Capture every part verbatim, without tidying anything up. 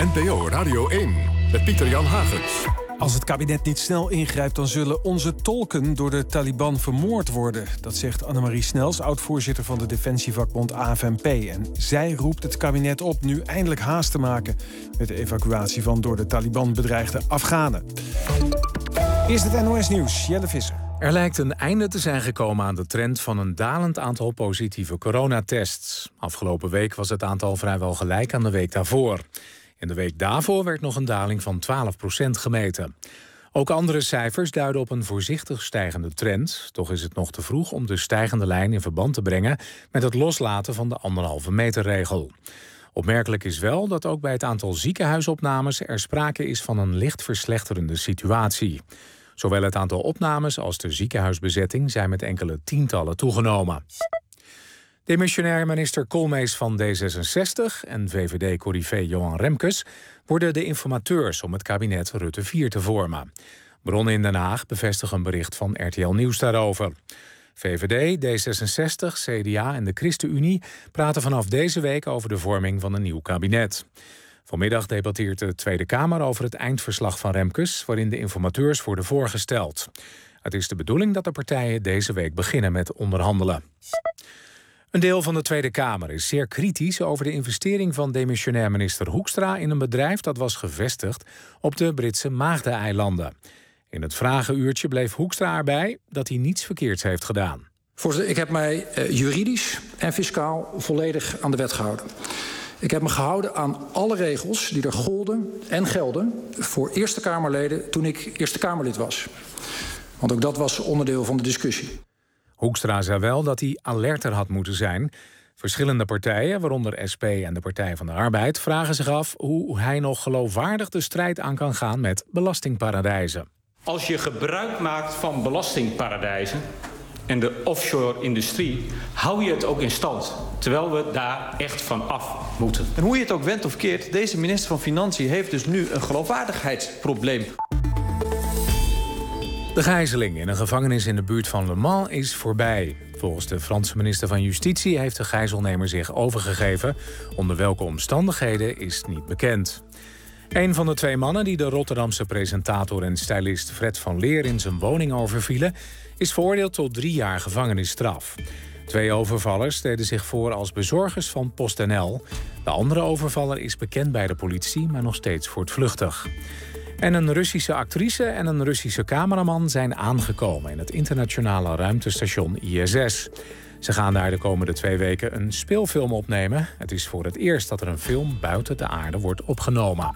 N P O Radio één met Pieter-Jan Hagens. Als het kabinet niet snel ingrijpt, dan zullen onze tolken door de Taliban vermoord worden. Dat zegt Annemarie Snels, oud-voorzitter van de defensievakbond A F N P. En zij roept het kabinet op nu eindelijk haast te maken met de evacuatie van door de Taliban bedreigde Afghanen. Eerst het N O S-nieuws, Jelle Visser. Er lijkt een einde te zijn gekomen aan de trend van een dalend aantal positieve coronatests. Afgelopen week was het aantal vrijwel gelijk aan de week daarvoor. In de week daarvoor werd nog een daling van twaalf procent gemeten. Ook andere cijfers duiden op een voorzichtig stijgende trend. Toch is het nog te vroeg om de stijgende lijn in verband te brengen met het loslaten van de anderhalve meter regel. Opmerkelijk is wel dat ook bij het aantal ziekenhuisopnames er sprake is van een licht verslechterende situatie. Zowel het aantal opnames als de ziekenhuisbezetting zijn met enkele tientallen toegenomen. Demissionair minister Koolmees van D zesenzestig en V V D-corrivé Johan Remkes worden de informateurs om het kabinet Rutte vier te vormen. Bronnen in Den Haag bevestigen een bericht van R T L Nieuws daarover. V V D, D zesenzestig, C D A en de ChristenUnie praten vanaf deze week over de vorming van een nieuw kabinet. Vanmiddag debatteert de Tweede Kamer over het eindverslag van Remkes, waarin de informateurs worden voorgesteld. Het is de bedoeling dat de partijen deze week beginnen met onderhandelen. Een deel van de Tweede Kamer is zeer kritisch over de investering van demissionair minister Hoekstra in een bedrijf dat was gevestigd op de Britse Maagdeneilanden. In het vragenuurtje bleef Hoekstra erbij dat hij niets verkeerds heeft gedaan. Voorzitter, ik heb mij uh, juridisch en fiscaal volledig aan de wet gehouden. Ik heb me gehouden aan alle regels die er golden en gelden voor Eerste Kamerleden toen ik Eerste Kamerlid was. Want ook dat was onderdeel van de discussie. Hoekstra zei wel dat hij alerter had moeten zijn. Verschillende partijen, waaronder S P en de Partij van de Arbeid, vragen zich af hoe hij nog geloofwaardig de strijd aan kan gaan met belastingparadijzen. Als je gebruik maakt van belastingparadijzen en de offshore-industrie, hou je het ook in stand. Terwijl we daar echt van af moeten. En hoe je het ook wendt of keert, deze minister van Financiën heeft dus nu een geloofwaardigheidsprobleem. De gijzeling in een gevangenis in de buurt van Le Mans is voorbij. Volgens de Franse minister van Justitie heeft de gijzelnemer zich overgegeven. Onder welke omstandigheden is niet bekend. Een van de twee mannen die de Rotterdamse presentator en stylist Fred van Leer in zijn woning overvielen, is veroordeeld tot drie jaar gevangenisstraf. Twee overvallers deden zich voor als bezorgers van PostNL. De andere overvaller is bekend bij de politie, maar nog steeds voortvluchtig. En een Russische actrice en een Russische cameraman zijn aangekomen in het internationale ruimtestation I S S. Ze gaan daar de komende twee weken een speelfilm opnemen. Het is voor het eerst dat er een film buiten de aarde wordt opgenomen.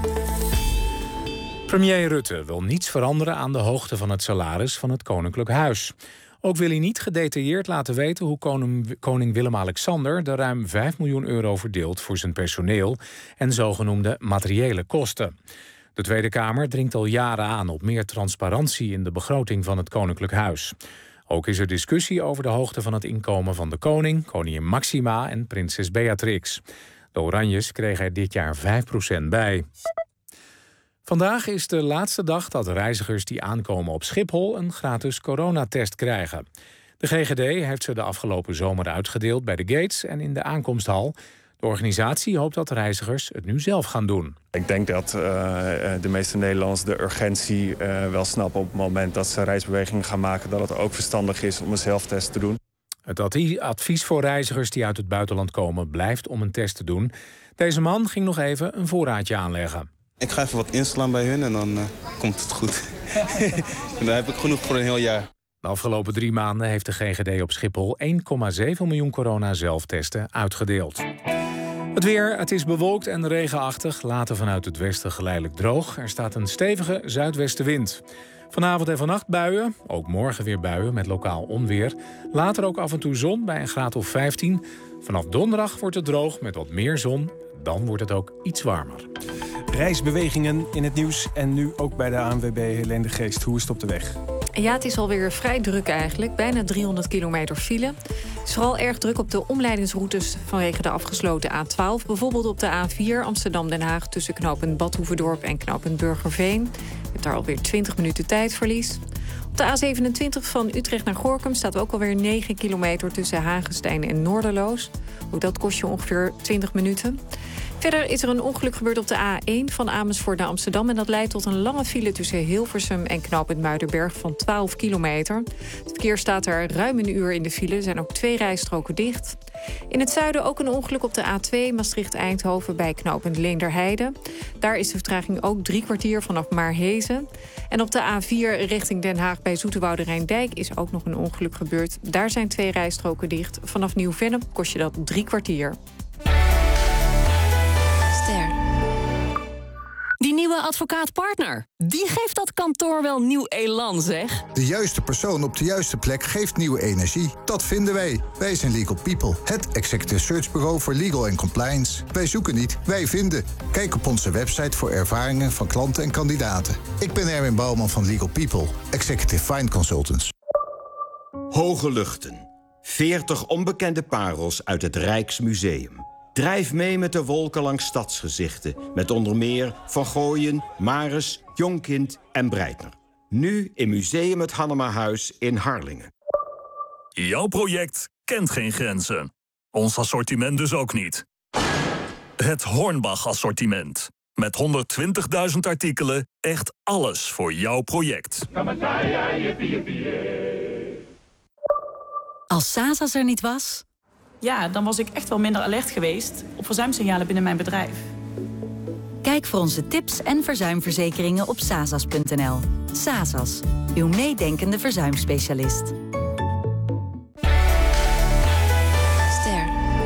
Premier Rutte wil niets veranderen aan de hoogte van het salaris van het Koninklijk Huis. Ook wil hij niet gedetailleerd laten weten hoe koning, koning Willem-Alexander de ruim vijf miljoen euro verdeelt voor zijn personeel en zogenoemde materiële kosten. De Tweede Kamer dringt al jaren aan op meer transparantie in de begroting van het Koninklijk Huis. Ook is er discussie over de hoogte van het inkomen van de koning, koningin Maxima en prinses Beatrix. De Oranjes kregen er dit jaar vijf procent bij. Vandaag is de laatste dag dat reizigers die aankomen op Schiphol een gratis coronatest krijgen. De G G D heeft ze de afgelopen zomer uitgedeeld bij de gates en in de aankomsthal. De organisatie hoopt dat reizigers het nu zelf gaan doen. Ik denk dat uh, de meeste Nederlanders de urgentie uh, wel snappen op het moment dat ze reisbewegingen gaan maken, dat het ook verstandig is om een zelftest te doen. Het advies voor reizigers die uit het buitenland komen blijft om een test te doen. Deze man ging nog even een voorraadje aanleggen. Ik ga even wat inslaan bij hun en dan uh, komt het goed. En dan heb ik genoeg voor een heel jaar. De afgelopen drie maanden heeft de G G D op Schiphol één komma zeven miljoen corona-zelftesten uitgedeeld. Het weer, het is bewolkt en regenachtig, later vanuit het westen geleidelijk droog. Er staat een stevige zuidwestenwind. Vanavond en vannacht buien, ook morgen weer buien met lokaal onweer. Later ook af en toe zon bij een graad of vijftien. Vanaf donderdag wordt het droog met wat meer zon. Dan wordt het ook iets warmer. Reisbewegingen in het nieuws en nu ook bij de A N W B Helene de Geest. Hoe is het op de weg? Ja, het is alweer vrij druk eigenlijk. Bijna driehonderd kilometer file. Het is vooral erg druk op de omleidingsroutes vanwege de afgesloten A twaalf. Bijvoorbeeld op de A vier Amsterdam-Den Haag tussen knooppunt Badhoevedorp en knooppunt Burgerveen. Je hebt daar alweer twintig minuten tijdverlies. Op de A zevenentwintig van Utrecht naar Gorinchem staat ook alweer negen kilometer tussen Hagestein en Noorderloos. Ook dat kost je ongeveer twintig minuten. Verder is er een ongeluk gebeurd op de A één van Amersfoort naar Amsterdam. En dat leidt tot een lange file tussen Hilversum en knooppunt Muidenberg van twaalf kilometer. Het verkeer staat er ruim een uur in de file. Er zijn ook twee rijstroken dicht. In het zuiden ook een ongeluk op de A twee Maastricht-Eindhoven bij knooppunt Leenderheide. Daar is de vertraging ook drie kwartier vanaf Maarhezen. En op de A vier richting Den Haag bij Zoeterwoude Rijndijk is ook nog een ongeluk gebeurd. Daar zijn twee rijstroken dicht. Vanaf Nieuw-Vennep kost je dat drie kwartier. Ster. Die nieuwe advocaat-partner, die geeft dat kantoor wel nieuw elan, zeg. De juiste persoon op de juiste plek geeft nieuwe energie. Dat vinden wij. Wij zijn Legal People, het executive search bureau voor legal en compliance. Wij zoeken niet, wij vinden. Kijk op onze website voor ervaringen van klanten en kandidaten. Ik ben Erwin Bouwman van Legal People, Executive Find Consultants. Hoge luchten. veertig onbekende parels uit het Rijksmuseum. Drijf mee met de wolken langs stadsgezichten. Met onder meer Van Gooien, Maris, Jonkind en Breitner. Nu in Museum het Hannemahuis in Harlingen. Jouw project kent geen grenzen. Ons assortiment dus ook niet. Het Hornbach-assortiment. Met honderdtwintigduizend artikelen, echt alles voor jouw project. Als Sasas er niet was... Ja, dan was ik echt wel minder alert geweest op verzuimsignalen binnen mijn bedrijf. Kijk voor onze tips en verzuimverzekeringen op sasas punt n l. Sasas, uw meedenkende verzuimspecialist. Ster.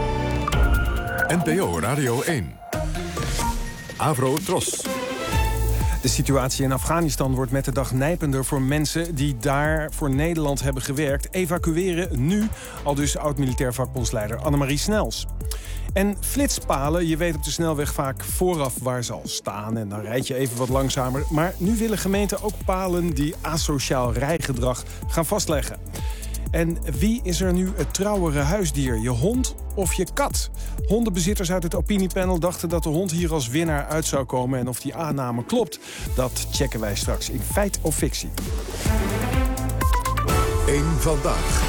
N P O Radio één. Avro Tros. De situatie in Afghanistan wordt met de dag nijpender voor mensen die daar voor Nederland hebben gewerkt. Evacueren nu, al dus oud-militair vakbondsleider Annemarie Snels. En flitspalen, je weet op de snelweg vaak vooraf waar ze al staan en dan rijd je even wat langzamer. Maar nu willen gemeenten ook palen die asociaal rijgedrag gaan vastleggen. En wie is er nu het trouwere huisdier? Je hond of je kat? Hondenbezitters uit het opiniepanel dachten dat de hond hier als winnaar uit zou komen. En of die aanname klopt, dat checken wij straks in Feit of Fictie. Eén vandaag.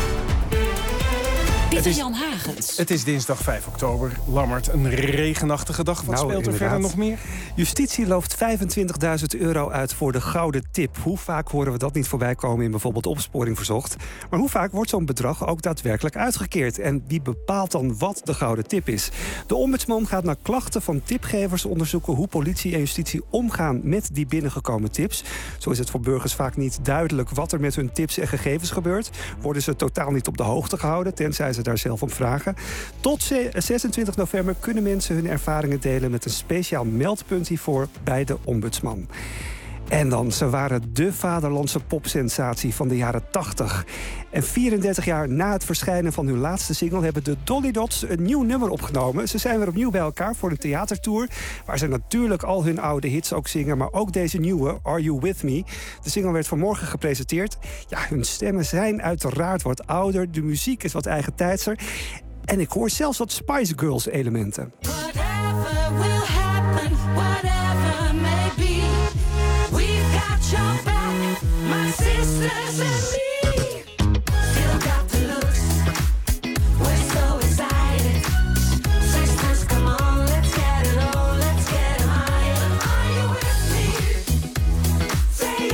Pieter Jan Hagens. Het is dinsdag vijf oktober. Lammert, een regenachtige dag. Wat nou, speelt er inderdaad. verder nog meer? Justitie looft vijfentwintigduizend euro uit voor de gouden tip. Hoe vaak horen we dat niet voorbij komen in bijvoorbeeld Opsporing Verzocht? Maar hoe vaak wordt zo'n bedrag ook daadwerkelijk uitgekeerd? En wie bepaalt dan wat de gouden tip is? De ombudsman gaat naar klachten van tipgevers onderzoeken hoe politie en justitie omgaan met die binnengekomen tips. Zo is het voor burgers vaak niet duidelijk wat er met hun tips en gegevens gebeurt. Worden ze totaal niet op de hoogte gehouden, tenzij ze daar zelf om vragen. Tot zesentwintig november kunnen mensen hun ervaringen delen met een speciaal meldpunt hiervoor bij de ombudsman. En dan, ze waren de vaderlandse popsensatie van de jaren tachtig. En vierendertig jaar na het verschijnen van hun laatste single hebben de Dolly Dots een nieuw nummer opgenomen. Ze zijn weer opnieuw bij elkaar voor een theatertour, waar ze natuurlijk al hun oude hits ook zingen, maar ook deze nieuwe, Are You With Me? De single werd vanmorgen gepresenteerd. Ja, hun stemmen zijn uiteraard wat ouder, de muziek is wat eigentijdser. En ik hoor zelfs wat Spice Girls elementen. Whatever will happen, whatever may be. We've got your back, my sisters and me. Still got the looks, we're so excited. Sisters, come on, let's get it on, let's get higher. Are you with me? Say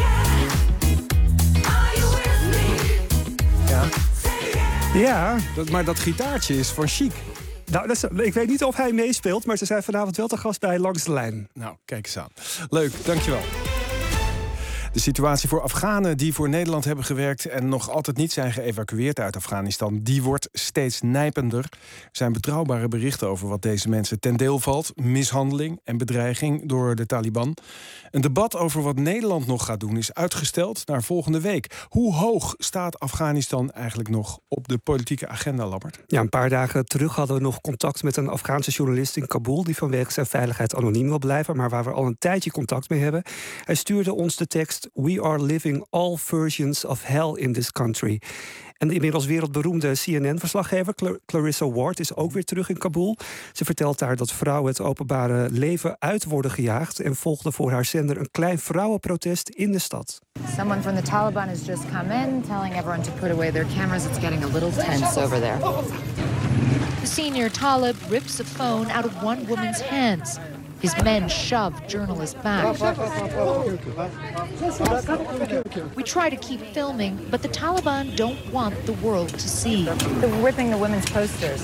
yeah. Are you with me? Ja. Say yeah. Ja, Dat, maar dat gitaartje is van Chic. nou, dat is, ik weet niet of hij meespeelt, maar ze zijn vanavond wel te gast bij Langs de Lijn. Nou, kijk eens aan. Leuk, dankjewel. De situatie voor Afghanen die voor Nederland hebben gewerkt en nog altijd niet zijn geëvacueerd uit Afghanistan, die wordt steeds nijpender. Er zijn betrouwbare berichten over wat deze mensen ten deel valt. Mishandeling en bedreiging door de Taliban. Een debat over wat Nederland nog gaat doen is uitgesteld naar volgende week. Hoe hoog staat Afghanistan eigenlijk nog op de politieke agenda, Lammert? Ja, een paar dagen terug hadden we nog contact met een Afghaanse journalist in Kabul, die vanwege zijn veiligheid anoniem wil blijven, maar waar we al een tijdje contact mee hebben. Hij stuurde ons de tekst: We are living all versions of hell in this country. En de inmiddels wereldberoemde C N N-verslaggever Clar- Clarissa Ward is ook weer terug in Kabul. Ze vertelt daar dat vrouwen het openbare leven uit worden gejaagd en volgde voor haar zender een klein vrouwenprotest in de stad. Someone from the Taliban has just come in, telling everyone to put away their cameras. It's getting a little tense over there. The senior Talib rips the phone out of one woman's hands. His men shove journalists back. We try to keep filming, but the Taliban don't want the world to see. They're ripping the women's posters.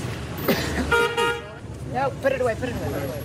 No, put it away, put it away, put it away.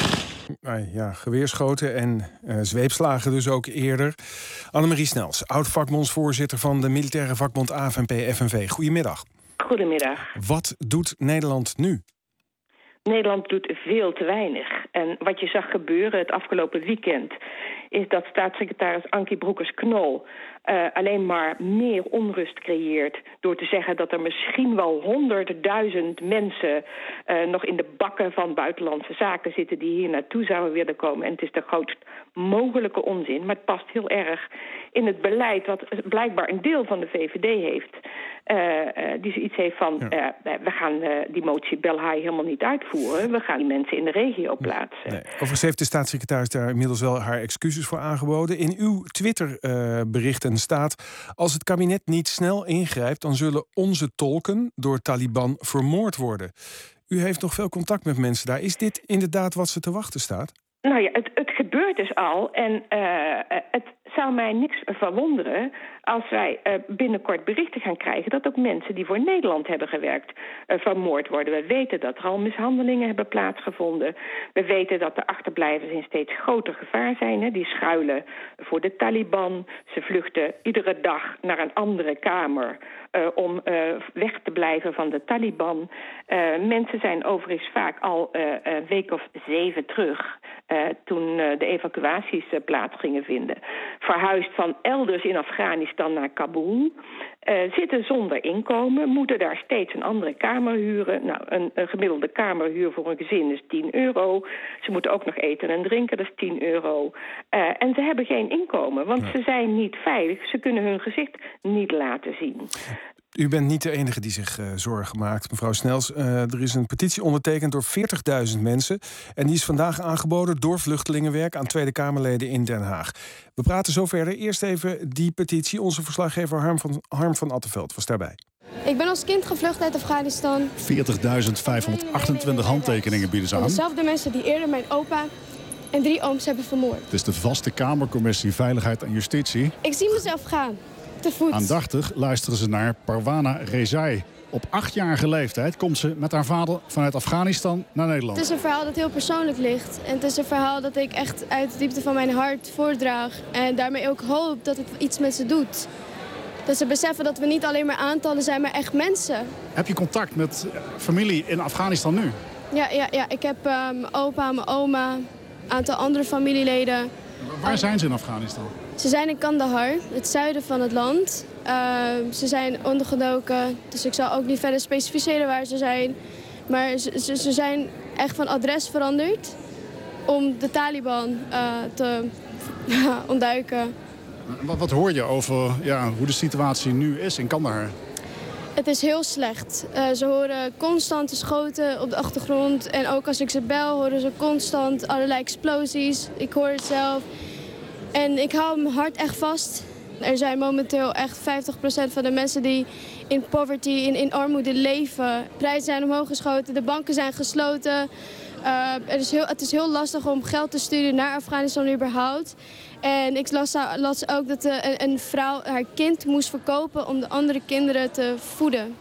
Ah, ja, geweerschoten en uh, zweepslagen dus ook eerder. Annemarie Snels, oud-vakbondsvoorzitter van de militaire vakbond A F N P F N V. Goedemiddag. Goedemiddag. Wat doet Nederland nu? Nederland doet veel te weinig. En wat je zag gebeuren het afgelopen weekend is dat staatssecretaris Ankie Broekers-Knol uh, alleen maar meer onrust creëert door te zeggen dat er misschien wel honderdduizend mensen uh, nog in de bakken van buitenlandse zaken zitten die hier naartoe zouden willen komen. En het is de grootst mogelijke onzin, maar het past heel erg in het beleid wat blijkbaar een deel van de V V D heeft. Uh, uh, die zoiets heeft van, ja. uh, we gaan uh, die motie Belhaai helemaal niet uitvoeren. We gaan die mensen in de regio plaatsen. Nee. Overigens heeft de staatssecretaris daar inmiddels wel haar excuses voor aangeboden. In uw Twitter-berichten uh, staat: als het kabinet niet snel ingrijpt, dan zullen onze tolken door Taliban vermoord worden. U heeft nog veel contact met mensen daar. Is dit inderdaad wat ze te wachten staat? Nou ja, het, het gebeurt dus al. En uh, het zou mij niks verwonderen als wij uh, binnenkort berichten gaan krijgen dat ook mensen die voor Nederland hebben gewerkt uh, vermoord worden. We weten dat er al mishandelingen hebben plaatsgevonden. We weten dat de achterblijvers in steeds groter gevaar zijn. Hè. Die schuilen voor de Taliban. Ze vluchten iedere dag naar een andere kamer uh, om uh, weg te blijven van de Taliban. Uh, mensen zijn overigens vaak al uh, een week of zeven terug, Uh, toen uh, de evacuaties uh, plaats gingen vinden, verhuisd van elders in Afghanistan naar Kabul, uh, zitten zonder inkomen, moeten daar steeds een andere kamer huren. Nou, een, een gemiddelde kamerhuur voor een gezin is tien euro. Ze moeten ook nog eten en drinken, dat is tien euro. Uh, en ze hebben geen inkomen, want ja. ze zijn niet veilig. Ze kunnen hun gezicht niet laten zien. U bent niet de enige die zich uh, zorgen maakt, mevrouw Snels. Uh, er is een petitie ondertekend door veertigduizend mensen. En die is vandaag aangeboden door Vluchtelingenwerk aan Tweede Kamerleden in Den Haag. We praten zo verder. Eerst even die petitie. Onze verslaggever Harm van, Harm van Attenveld was daarbij. Ik ben als kind gevlucht uit Afghanistan. veertigduizend vijfhonderdachtentwintig handtekeningen bieden ze aan. Dezelfde mensen die eerder mijn opa en drie ooms hebben vermoord. Het is de vaste Kamercommissie Veiligheid en Justitie. Ik zie mezelf gaan. Te voet. Aandachtig luisteren ze naar Parwana Rezai. Op achtjarige leeftijd komt ze met haar vader vanuit Afghanistan naar Nederland. Het is een verhaal dat heel persoonlijk ligt. En het is een verhaal dat ik echt uit de diepte van mijn hart voordraag. En daarmee ook hoop dat het iets met ze doet. Dat ze beseffen dat we niet alleen maar aantallen zijn, maar echt mensen. Heb je contact met familie in Afghanistan nu? Ja, ja, ja. Ik heb uh, mijn opa, mijn oma, een aantal andere familieleden. Waar zijn ze in Afghanistan? Ze zijn in Kandahar, het zuiden van het land. Uh, ze zijn ondergedoken, dus ik zal ook niet verder specificeren waar ze zijn. Maar ze, ze, ze zijn echt van adres veranderd om de Taliban uh, te uh, ontduiken. Wat, wat hoor je over ja, hoe de situatie nu is in Kandahar? Het is heel slecht. Uh, ze horen constante schoten op de achtergrond. En ook als ik ze bel, horen ze constant allerlei explosies. Ik hoor het zelf. En ik hou mijn hart echt vast. Er zijn momenteel echt vijftig procent van de mensen die in poverty, in, in armoede leven. Prijzen zijn omhoog geschoten, de banken zijn gesloten. Uh, het, is heel, het is heel lastig om geld te sturen naar Afghanistan überhaupt. En ik las, las ook dat de, een, een vrouw haar kind moest verkopen om de andere kinderen te voeden.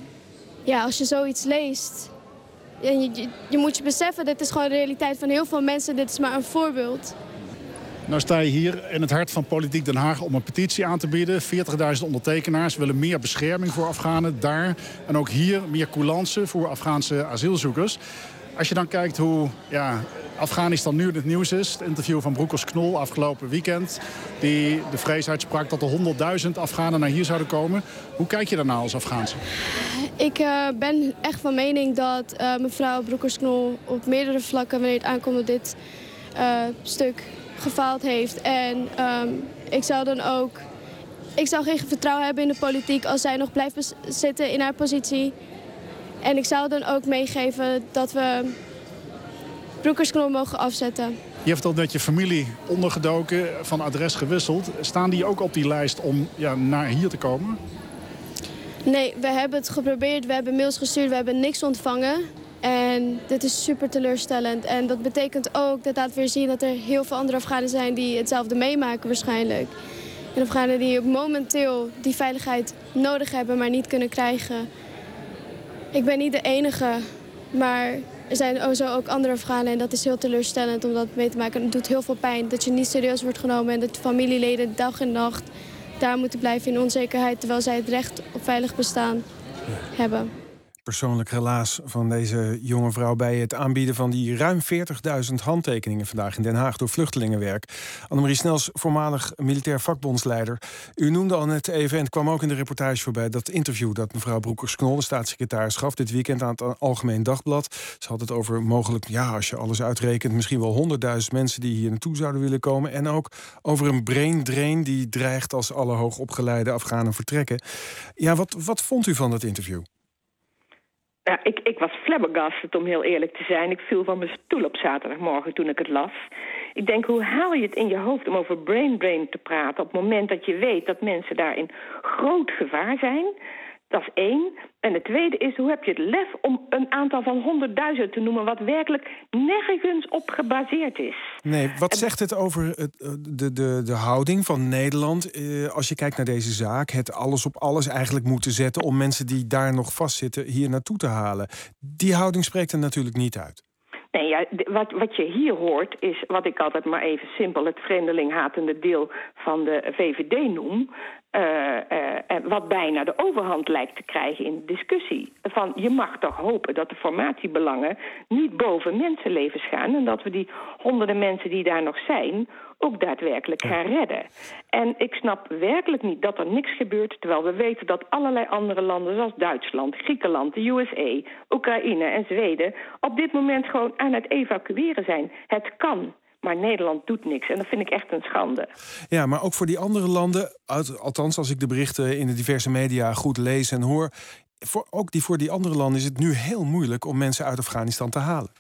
Ja, als je zoiets leest, je, je, je moet je beseffen, dit is gewoon de realiteit van heel veel mensen. Dit is maar een voorbeeld. Nou sta je hier in het hart van Politiek Den Haag om een petitie aan te bieden. veertigduizend ondertekenaars willen meer bescherming voor Afghanen daar. En ook hier meer coulance voor Afghaanse asielzoekers. Als je dan kijkt hoe ja, Afghanistan nu in het nieuws is. Het interview van Broekers-Knol afgelopen weekend. Die de vrees uitsprak dat er honderdduizend Afghanen naar hier zouden komen. Hoe kijk je daarna als Afghaanse? Ik uh, ben echt van mening dat uh, mevrouw Broekers-Knol op meerdere vlakken, wanneer het aankomt op dit uh, stuk, gefaald heeft. En um, ik zou dan ook... Ik zou geen vertrouwen hebben in de politiek als zij nog blijft zitten in haar positie. En ik zou dan ook meegeven dat we Broekers-Knol mogen afzetten. Je hebt al net je familie ondergedoken, van adres gewisseld. Staan die ook op die lijst om ja, naar hier te komen? Nee, we hebben het geprobeerd. We hebben mails gestuurd. We hebben niks ontvangen. En dit is super teleurstellend. En dat betekent ook, dat laat weer zien dat er heel veel andere Afghanen zijn die hetzelfde meemaken waarschijnlijk. En Afghanen die momenteel die veiligheid nodig hebben, maar niet kunnen krijgen. Ik ben niet de enige, maar er zijn zo ook andere Afghanen. En dat is heel teleurstellend om dat mee te maken. Het doet heel veel pijn dat je niet serieus wordt genomen. En dat familieleden dag en nacht daar moeten blijven in onzekerheid, terwijl zij het recht op veilig bestaan hebben. Persoonlijk relaas van deze jonge vrouw bij het aanbieden van die ruim veertigduizend handtekeningen vandaag in Den Haag door Vluchtelingenwerk. Annemarie Snels, voormalig militair vakbondsleider. U noemde al net even, en het kwam ook in de reportage voorbij, dat interview dat mevrouw Broekers-Knol, de staatssecretaris, gaf dit weekend aan het Algemeen Dagblad. Ze had het over mogelijk, ja, als je alles uitrekent, misschien wel honderdduizend mensen die hier naartoe zouden willen komen. En ook over een brain drain die dreigt als alle hoogopgeleide Afghanen vertrekken. Ja, wat, wat vond u van dat interview? Ja, ik, ik was flabbergasted, om heel eerlijk te zijn. Ik viel van mijn stoel op zaterdagmorgen toen ik het las. Ik denk, hoe haal je het in je hoofd om over brain drain te praten op het moment dat je weet dat mensen daar in groot gevaar zijn? Dat is één. En het tweede is, hoe heb je het lef om een aantal van honderdduizend te noemen wat werkelijk nergens op gebaseerd is? Nee, wat zegt het over het, de, de, de houding van Nederland eh, als je kijkt naar deze zaak? Het alles op alles eigenlijk moeten zetten om mensen die daar nog vastzitten hier naartoe te halen. Die houding spreekt er natuurlijk niet uit. Nee, ja, wat, wat je hier hoort is wat ik altijd maar even simpel het vreemdelinghatende deel van de V V D noem. Uh, uh, wat bijna de overhand lijkt te krijgen in de discussie. Van je mag toch hopen dat de formatiebelangen niet boven mensenlevens gaan en dat we die honderden mensen die daar nog zijn ook daadwerkelijk gaan redden. En ik snap werkelijk niet dat er niks gebeurt, terwijl we weten dat allerlei andere landen zoals Duitsland, Griekenland, de U S A, Oekraïne en Zweden op dit moment gewoon aan het evacueren zijn. Het kan. Maar Nederland doet niks. En dat vind ik echt een schande. Ja, maar ook voor die andere landen, althans als ik de berichten in de diverse media goed lees en hoor, voor, ook die, voor die andere landen is het nu heel moeilijk om mensen uit Afghanistan te halen.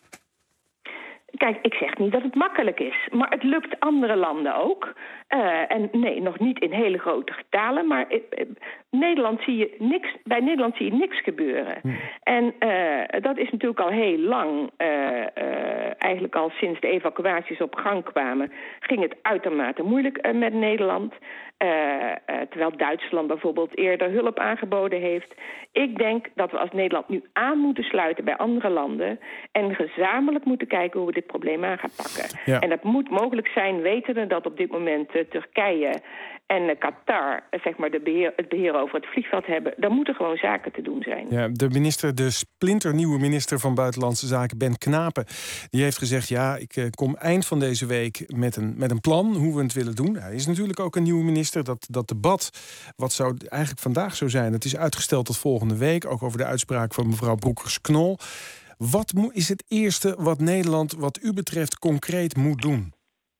Kijk, ik zeg niet dat het makkelijk is, maar het lukt andere landen ook. Uh, en nee, nog niet in hele grote getalen, maar uh, uh, Nederland zie je niks, bij Nederland zie je niks gebeuren. Hmm. En uh, dat is natuurlijk al heel lang, uh, uh, eigenlijk al sinds de evacuaties op gang kwamen, ging het uitermate moeilijk uh, met Nederland. Uh, uh, terwijl Duitsland bijvoorbeeld eerder hulp aangeboden heeft. Ik denk dat we als Nederland nu aan moeten sluiten bij andere landen en gezamenlijk moeten kijken hoe we dit probleem aan gaan pakken. Ja. En dat moet mogelijk zijn, wetende dat op dit moment uh, Turkije en uh, Qatar uh, zeg maar de beheer, het beheer over het vliegveld hebben. Dan moeten gewoon zaken te doen zijn. Ja, de minister, de splinternieuwe minister van Buitenlandse Zaken, Ben Knapen, die heeft gezegd, ja, ik uh, kom eind van deze week met een, met een plan hoe we het willen doen. Hij is natuurlijk ook een nieuwe minister. Dat, dat debat, wat zou eigenlijk vandaag zo zijn, het is uitgesteld tot volgende week, ook over de uitspraak van mevrouw Broekers-Knol. Wat mo- is het eerste wat Nederland, wat u betreft, concreet moet doen?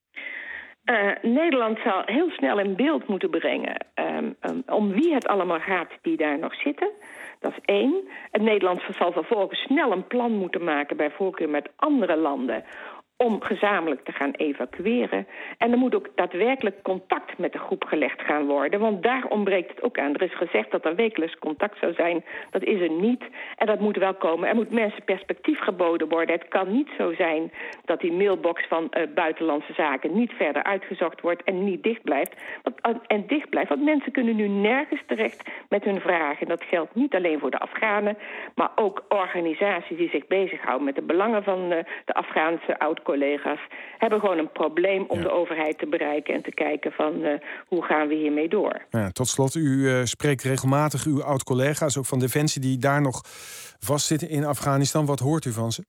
Uh, Nederland zal heel snel in beeld moeten brengen um, um, om wie het allemaal gaat die daar nog zitten. Dat is één. Het Nederland zal vervolgens snel een plan moeten maken, bij voorkeur met andere landen, om gezamenlijk te gaan evacueren. En er moet ook daadwerkelijk contact met de groep gelegd gaan worden. Want daar ontbreekt het ook aan. Er is gezegd dat er wekelijks contact zou zijn. Dat is er niet. En dat moet wel komen. Er moet mensen perspectief geboden worden. Het kan niet zo zijn dat die mailbox van uh, Buitenlandse Zaken niet verder uitgezocht wordt en niet dicht blijft. Want, uh, en dicht blijft. Want mensen kunnen nu nergens terecht met hun vragen. Dat geldt niet alleen voor de Afghanen, maar ook organisaties die zich bezighouden met de belangen van uh, de Afghaanse oud collega's hebben gewoon een probleem om ja. de overheid te bereiken en te kijken van uh, hoe gaan we hiermee door. Ja, tot slot, u uh, spreekt regelmatig uw oud-collega's, ook van Defensie, die daar nog vastzitten in Afghanistan. Wat hoort u van ze?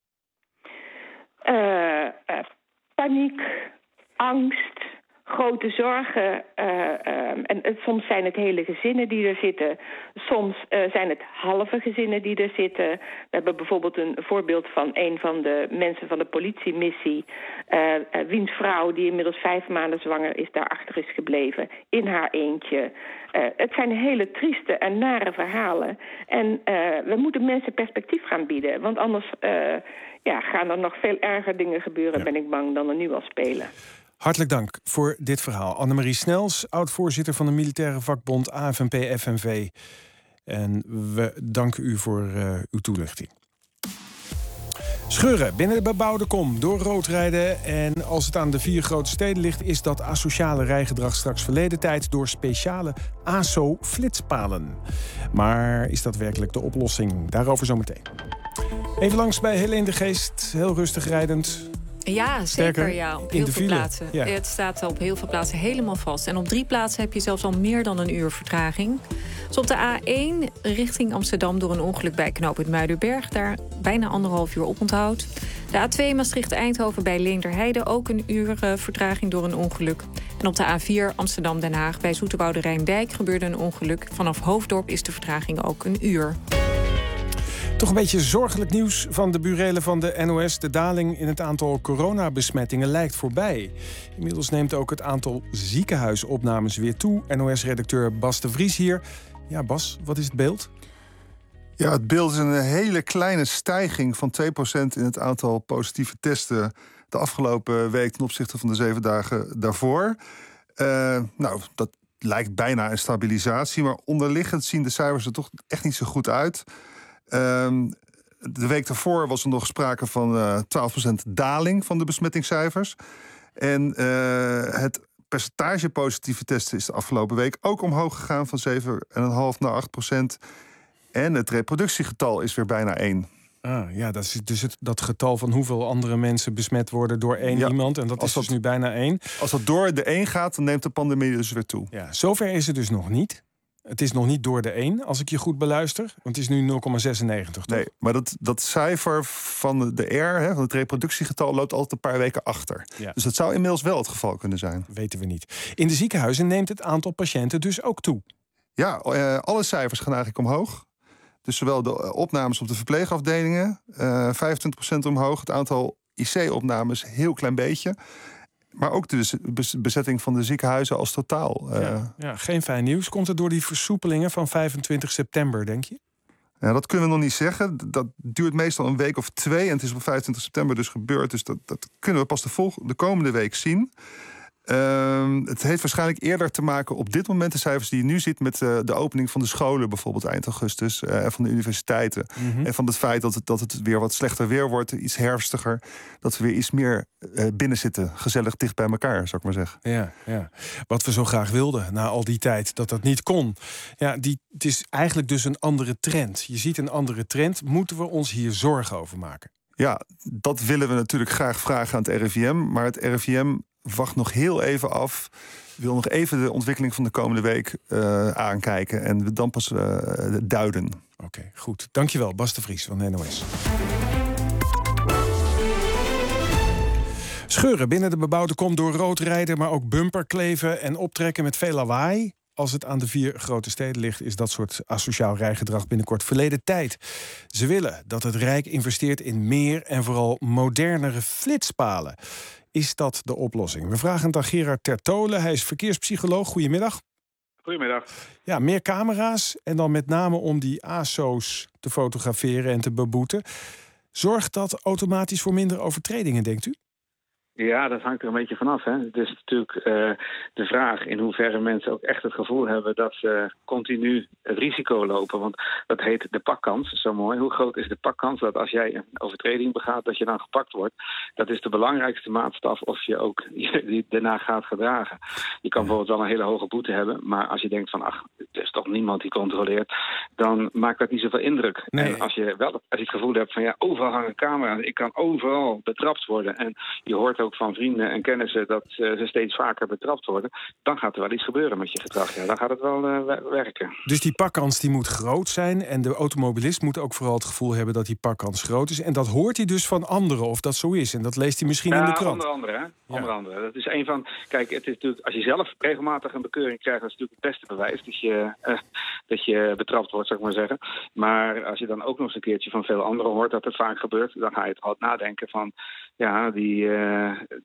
Uh, uh, paniek, angst, grote zorgen. Uh, uh, en uh, soms zijn het hele gezinnen die er zitten. Soms uh, zijn het halve gezinnen die er zitten. We hebben bijvoorbeeld een voorbeeld van een van de mensen van de politiemissie. Uh, uh, wiens vrouw, die inmiddels vijf maanden zwanger is, daarachter is gebleven. In haar eentje. Uh, het zijn hele trieste en nare verhalen. En uh, we moeten mensen perspectief gaan bieden. Want anders uh, ja, gaan er nog veel erger dingen gebeuren, ja. ben ik bang, dan er nu al spelen. Hartelijk dank voor dit verhaal. Annemarie Snels, oud-voorzitter van de militaire vakbond A F N P F N V. En we danken u voor uh, uw toelichting. Scheuren binnen de bebouwde kom door rood rijden. En als het aan de vier grote steden ligt, is dat asociale rijgedrag straks verleden tijd door speciale A S O-flitspalen. Maar is dat werkelijk de oplossing? Daarover zometeen. Even langs bij Helene de Geest, heel rustig rijdend. Ja, Sterker, zeker. Ja, op in heel de veel file. plaatsen. Ja. Het staat op heel veel plaatsen helemaal vast. En op drie plaatsen heb je zelfs al meer dan een uur vertraging. Dus op de A één richting Amsterdam door een ongeluk bij knooppunt Muiderberg. Daar bijna anderhalf uur oponthoud. De A twee Maastricht-Eindhoven bij Leenderheide ook een uur uh, vertraging door een ongeluk. En op de A vier Amsterdam-Den Haag bij Zoeterwoude Rijndijk gebeurde een ongeluk. Vanaf Hoofddorp is de vertraging ook een uur. Toch een beetje zorgelijk nieuws van de burelen van de N O S. De daling in het aantal coronabesmettingen lijkt voorbij. Inmiddels neemt ook het aantal ziekenhuisopnames weer toe. N O S-redacteur Bas de Vries hier. Ja, Bas, wat is het beeld? Ja, het beeld is een hele kleine stijging van twee procent in het aantal positieve testen de afgelopen week ten opzichte van de zeven dagen daarvoor. Uh, nou, dat lijkt bijna een stabilisatie, maar onderliggend zien de cijfers er toch echt niet zo goed uit. Um, de week daarvoor was er nog sprake van uh, twaalf procent daling van de besmettingscijfers. En uh, het percentage positieve testen is de afgelopen week ook omhoog gegaan van zeven komma vijf naar acht procent. En het reproductiegetal is weer bijna één. Ah, ja, dat is dus het, dat getal van hoeveel andere mensen besmet worden door één ja, iemand. En dat is dat, dus nu bijna één. Als dat door de één gaat, dan neemt de pandemie dus weer toe. Ja, zover is het dus nog niet. Het is nog niet door de één, als ik je goed beluister. Want het is nu nul komma zesennegentig, toch? Nee, maar dat, dat cijfer van de R, hè, van het reproductiegetal, loopt altijd een paar weken achter. Ja. Dus dat zou inmiddels wel het geval kunnen zijn. Weten we niet. In de ziekenhuizen neemt het aantal patiënten dus ook toe. Ja, uh, alle cijfers gaan eigenlijk omhoog. Dus zowel de opnames op de verpleegafdelingen, uh, vijfentwintig procent omhoog. Het aantal I C-opnames heel klein beetje. Maar ook de bezetting van de ziekenhuizen als totaal. Uh... Ja, ja, geen fijn nieuws. Komt het door die versoepelingen van vijfentwintig september, denk je? Ja, dat kunnen we nog niet zeggen. Dat duurt meestal een week of twee. En het is op vijfentwintig september dus gebeurd. Dus dat, dat kunnen we pas de, volgende, de komende week zien. Uh, het heeft waarschijnlijk eerder te maken op dit moment de cijfers die je nu ziet met uh, de opening van de scholen, bijvoorbeeld eind augustus, uh, en van de universiteiten. Mm-hmm. En van het feit dat het, dat het weer wat slechter weer wordt, iets herfstiger, dat we weer iets meer uh, binnen zitten, gezellig dicht bij elkaar, zou ik maar zeggen. Ja, ja. Wat we zo graag wilden na al die tijd, dat dat niet kon. Ja, die, het is eigenlijk dus een andere trend. Je ziet een andere trend. Moeten we ons hier zorgen over maken? Ja, dat willen we natuurlijk graag vragen aan het R I V M, maar het R I V M wacht nog heel even af. Wil nog even de ontwikkeling van de komende week uh, aankijken en we dan pas uh, duiden. Oké, okay, goed. Dankjewel, Bas de Vries van de N O S. Scheuren binnen de bebouwde kom door rood rijden, maar ook bumperkleven en optrekken met veel lawaai. Als het aan de vier grote steden ligt, is dat soort asociaal rijgedrag binnenkort verleden tijd. Ze willen dat het Rijk investeert in meer en vooral modernere flitspalen. Is dat de oplossing? We vragen het aan Gerard Tertolen. Hij is verkeerspsycholoog. Goedemiddag. Goedemiddag. Ja, meer camera's en dan met name om die A S O's te fotograferen en te beboeten. Zorgt dat automatisch voor minder overtredingen, denkt u? Ja, dat hangt er een beetje vanaf. Hè. Het is natuurlijk uh, de vraag in hoeverre mensen ook echt het gevoel hebben dat ze continu het risico lopen. Want dat heet de pakkans, zo mooi. Hoe groot is de pakkans dat als jij een overtreding begaat, dat je dan gepakt wordt? Dat is de belangrijkste maatstaf of je ook je daarna gaat gedragen. Je kan bijvoorbeeld wel een hele hoge boete hebben, maar als je denkt van ach, er is toch niemand die controleert, dan maakt dat niet zoveel indruk. Nee. En als je wel als je het gevoel hebt van ja, overal hangen camera's, ik kan overal betrapt worden en je hoort ook van vrienden en kennissen dat uh, ze steeds vaker betrapt worden, dan gaat er wel iets gebeuren met je gedrag. Ja, dan gaat het wel uh, werken. Dus die pakkans die moet groot zijn en de automobilist moet ook vooral het gevoel hebben dat die pakkans groot is. En dat hoort hij dus van anderen of dat zo is. En dat leest hij misschien ja, in de krant. onder andere, hè? Ja. Onder andere. Dat is een van. Kijk, het is natuurlijk als je zelf regelmatig een bekeuring krijgt, dat is natuurlijk het beste bewijs dat je uh, dat je betrapt wordt, zou ik maar zeggen. Maar als je dan ook nog eens een keertje van veel anderen hoort dat het vaak gebeurt, dan ga je het altijd nadenken van ja, die uh, het risico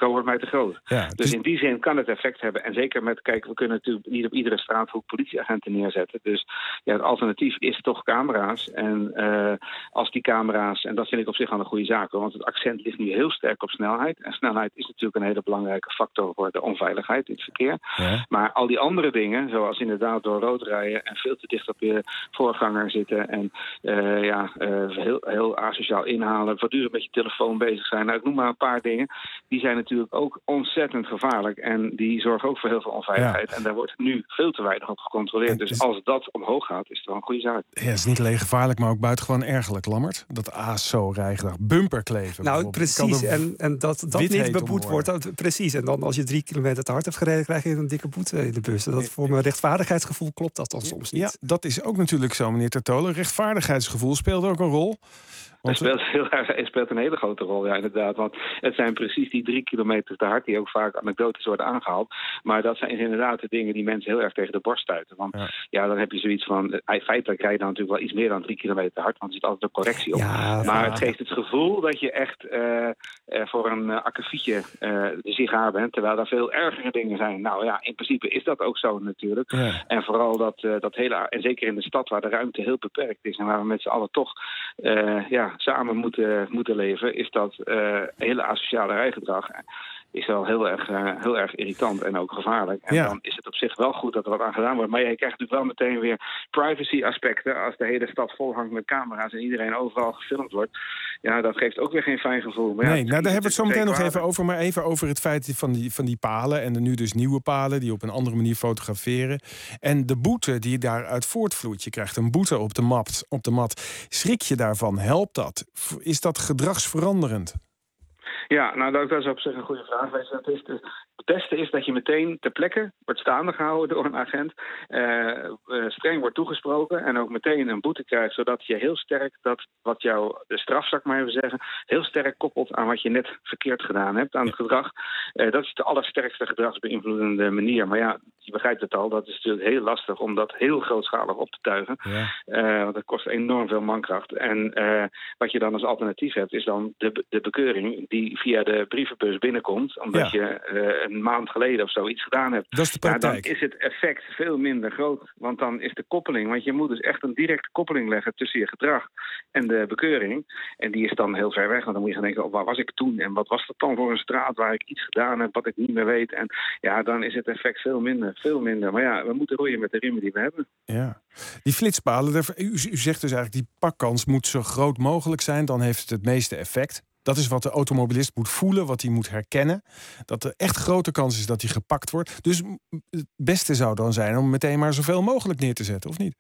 risico wordt mij te groot. Ja, dus dus- in die zin kan het effect hebben. En zeker met, kijk, we kunnen natuurlijk niet op iedere straathoek politieagenten neerzetten. Dus ja, het alternatief is toch camera's. En uh, als die camera's, en dat vind ik op zich al een goede zaak, want het accent ligt nu heel sterk op snelheid. En snelheid is natuurlijk een hele belangrijke factor voor de onveiligheid in het verkeer. Ja. Maar al die andere dingen, zoals inderdaad door rood rijden en veel te dicht op je voorganger zitten en uh, ja, uh, heel, heel asociaal inhalen, voortdurend met je telefoon bezig zijn. Nou, ik noem maar een paar dingen. Die zijn natuurlijk ook ontzettend gevaarlijk en die zorgen ook voor heel veel onveiligheid. Ja. En daar wordt nu veel te weinig op gecontroleerd. Dus als dat omhoog gaat, is het wel een goede zaak. Ja, het is niet alleen gevaarlijk, maar ook buitengewoon ergerlijk, Lammert. Dat A S O rijgedrag, bumperkleven. Nou, precies. En, en dat dat niet beboet wordt. Dat, precies. En dan als je drie kilometer te hard hebt gereden, krijg je een dikke boete in de bus. Dat voor mijn rechtvaardigheidsgevoel klopt dat dan soms niet. Ja, dat is ook natuurlijk zo, meneer Tertolen. Rechtvaardigheidsgevoel speelt ook een rol. Het speelt, heel erg, het speelt een hele grote rol, ja, inderdaad. Want het zijn precies die drie kilometer te hard die ook vaak anekdotisch worden aangehaald. Maar dat zijn inderdaad de dingen die mensen heel erg tegen de borst stuiten. Want ja, ja dan heb je zoiets van, feitelijk rij je dan natuurlijk wel iets meer dan drie kilometer te hard, want er zit altijd een correctie op. Ja, maar het geeft het gevoel dat je echt uh, uh, voor een uh, akkefietje uh, de sigaar bent, terwijl er veel ergere dingen zijn. Nou ja, in principe is dat ook zo natuurlijk. Ja. En vooral dat, uh, dat hele, en zeker in de stad waar de ruimte heel beperkt is en waar we met z'n allen toch uh, ja, samen moeten, moeten leven, is dat uh, hele asociale rijgedrag is wel heel erg, uh, heel erg irritant en ook gevaarlijk. En ja. dan is het op zich wel goed dat er wat aan gedaan wordt. Maar je krijgt natuurlijk wel meteen weer privacy-aspecten. Als de hele stad vol hangt met camera's en iedereen overal gefilmd wordt. Ja, dat geeft ook weer geen fijn gevoel. Maar ja, nee, nou, daar hebben we het zo meteen nog even over. Maar even over het feit van die, van die palen. En de nu dus nieuwe palen die op een andere manier fotograferen. En de boete die daaruit voortvloeit. Je krijgt een boete op de mat. Op de mat. Schrik je daarvan? Helpt dat? Is dat gedragsveranderend? Ja, nou dat is op zich een goede vraag. Dat is de, het beste is dat je meteen ter plekke wordt staande gehouden door een agent. Uh, uh, streng wordt toegesproken en ook meteen een boete krijgt. Zodat je heel sterk dat wat jou de straf, zou ik maar even zeggen, heel sterk koppelt aan wat je net verkeerd gedaan hebt, aan het gedrag. Uh, dat is de allersterkste gedragsbeïnvloedende manier. Maar ja, je begrijpt het al, dat is natuurlijk heel lastig om dat heel grootschalig op te tuigen. Ja. Uh, want dat kost enorm veel mankracht. En uh, wat je dan als alternatief hebt, is dan de, de bekeuring die via de brievenbus binnenkomt, omdat ja. je uh, een maand geleden of zo iets gedaan hebt. Dat is de praktijk. Ja, dan is het effect veel minder groot. Want dan is de koppeling, want je moet dus echt een directe koppeling leggen tussen je gedrag en de bekeuring. En die is dan heel ver weg, want dan moet je gaan denken, oh, waar was ik toen? En wat was dat dan voor een straat waar ik iets gedaan heb wat ik niet meer weet? En ja, dan is het effect veel minder, veel minder. Maar ja, we moeten roeien met de riemen die we hebben. Ja, die flitspalen, u, u zegt dus eigenlijk, die pakkans moet zo groot mogelijk zijn, dan heeft het het meeste effect. Dat is wat de automobilist moet voelen, wat hij moet herkennen. Dat er echt grote kans is dat hij gepakt wordt. Dus het beste zou dan zijn om meteen maar zoveel mogelijk neer te zetten, of niet?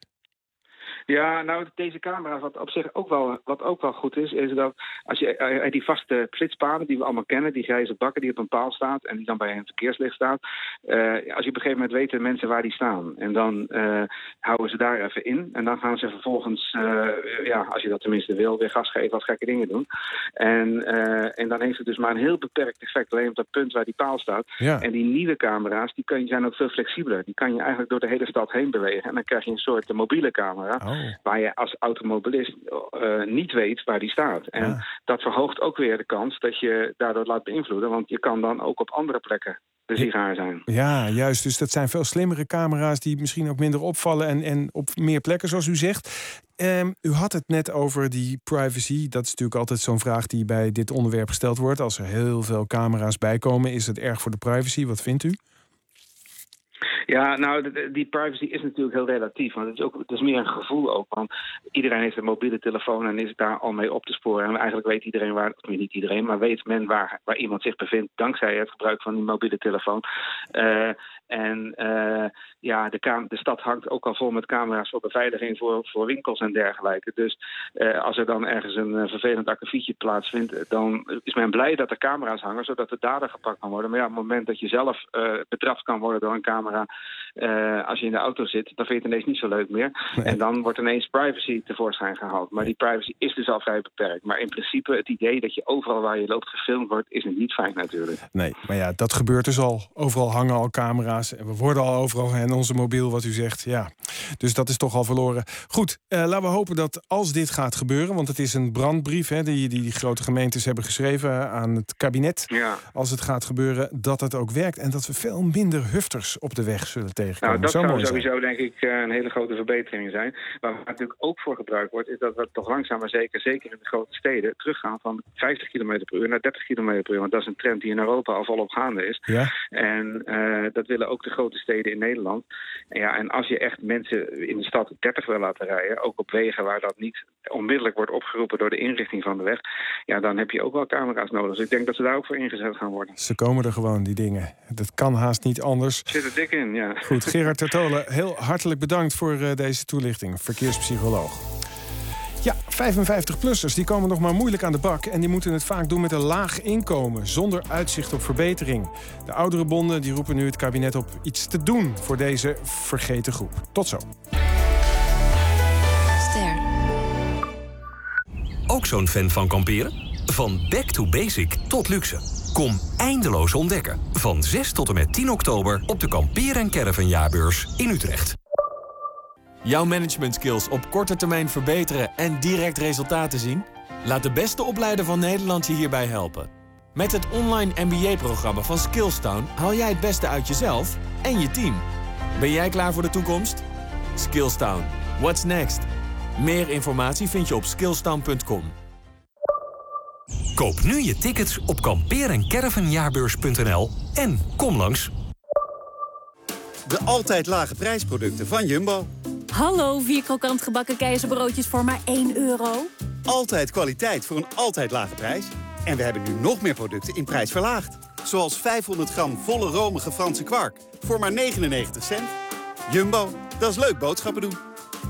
Ja, nou, deze camera, wat op zich ook wel, wat ook wel goed is, is dat als je uh, die vaste flitspalen die we allemaal kennen, die grijze bakken die op een paal staat en die dan bij een verkeerslicht staat, uh, als je op een gegeven moment weet de mensen waar die staan. En dan uh, houden ze daar even in en dan gaan ze vervolgens, uh, ja, als je dat tenminste wil, weer gas geven, wat gekke dingen doen. En, uh, en dan heeft het dus maar een heel beperkt effect, alleen op dat punt waar die paal staat. Ja. En die nieuwe camera's, die kun, zijn ook veel flexibeler. Die kan je eigenlijk door de hele stad heen bewegen en dan krijg je een soort uh, mobiele camera. Oh. Waar je als automobilist uh, niet weet waar die staat. En ja. dat verhoogt ook weer de kans dat je daardoor laat beïnvloeden. Want je kan dan ook op andere plekken de sigaar zijn. Ja, juist. Dus dat zijn veel slimmere camera's die misschien ook minder opvallen en, en op meer plekken, zoals u zegt. Um, u had het net over die privacy. Dat is natuurlijk altijd zo'n vraag die bij dit onderwerp gesteld wordt. Als er heel veel camera's bijkomen, is het erg voor de privacy? Wat vindt u? Ja, nou, die privacy is natuurlijk heel relatief. Want het is, ook, het is meer een gevoel ook. Want iedereen heeft een mobiele telefoon en is daar al mee op te sporen. En eigenlijk weet iedereen waar, of niet iedereen, maar weet men waar, waar iemand zich bevindt dankzij het gebruik van die mobiele telefoon. Uh, en uh, ja, de, kam- de stad hangt ook al vol met camera's voor beveiliging voor, voor winkels en dergelijke. Dus uh, als er dan ergens een uh, vervelend akkefietje plaatsvindt, dan is men blij dat er camera's hangen, zodat de dader gepakt kan worden. Maar ja, op het moment dat je zelf uh, betrapt kan worden door een camera, Uh, als je in de auto zit, dan vind je het ineens niet zo leuk meer. Nee. En dan wordt ineens privacy tevoorschijn gehaald. Maar die privacy is dus al vrij beperkt. Maar in principe het idee dat je overal waar je loopt gefilmd wordt, is het niet fijn natuurlijk. Nee, maar ja, dat gebeurt dus al. Overal hangen al camera's. En we worden al overal en onze mobiel, wat u zegt. Ja. Dus dat is toch al verloren. Goed, uh, laten we hopen dat als dit gaat gebeuren... want het is een brandbrief hè, die, die die grote gemeentes hebben geschreven aan het kabinet. Ja. Als het gaat gebeuren, dat het ook werkt. En dat we veel minder hufters op de weg zullen tegenkomen. Nou, dat zou, zou mooi sowieso zijn. denk ik een hele grote verbetering zijn. Waar het natuurlijk ook voor gebruikt wordt... is dat we toch langzaam maar zeker, zeker in de grote steden... teruggaan van vijftig kilometer per uur naar dertig kilometer per uur. Want dat is een trend die in Europa al volop gaande is. Ja. En uh, dat willen ook de grote steden in Nederland. En, ja, en als je echt mensen in de stad dertig wil laten rijden... ook op wegen waar dat niet onmiddellijk wordt opgeroepen... door de inrichting van de weg... ja, dan heb je ook wel camera's nodig. Dus ik denk dat ze daar ook voor ingezet gaan worden. Ze komen er gewoon, die dingen. Dat kan haast niet anders. Zit er dik in, ja. Goed, Gerard Tertolen, heel hartelijk bedankt voor uh, deze toelichting. Verkeerspsycholoog. Ja, vijfenvijftig-plussers die komen nog maar moeilijk aan de bak... en die moeten het vaak doen met een laag inkomen... zonder uitzicht op verbetering. De oudere bonden die roepen nu het kabinet op iets te doen... voor deze vergeten groep. Tot zo. Ster. Ook zo'n fan van kamperen? Van back to basic tot luxe. Kom eindeloos ontdekken. Van zes tot en met tien oktober op de Kampeer en Caravan Jaarbeurs in Utrecht. Jouw management skills op korte termijn verbeteren en direct resultaten zien? Laat de beste opleider van Nederland je hierbij helpen. Met het online M B A-programma van Skillstown haal jij het beste uit jezelf en je team. Ben jij klaar voor de toekomst? Skillstown. What's next? Meer informatie vind je op skillstown punt com. Koop nu je tickets op kampeer en caravan jaarbeurs punt n l en kom langs. De altijd lage prijsproducten van Jumbo. Hallo, vier krokant gebakken keizerbroodjes voor maar één euro. Altijd kwaliteit voor een altijd lage prijs. En we hebben nu nog meer producten in prijs verlaagd. Zoals vijfhonderd gram volle romige Franse kwark voor maar negenennegentig cent. Jumbo, dat is leuk boodschappen doen.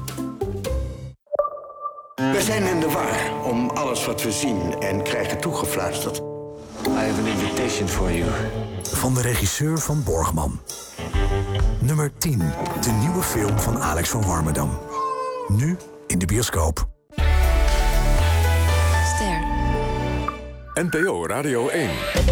We zijn in de war om alles wat we zien en krijgen toegefluisterd. I have an invitation for you. Van de regisseur van Borgman. Nummer tien, de nieuwe film van Alex van Warmerdam. Nu in de bioscoop. Ster. N P O Radio één.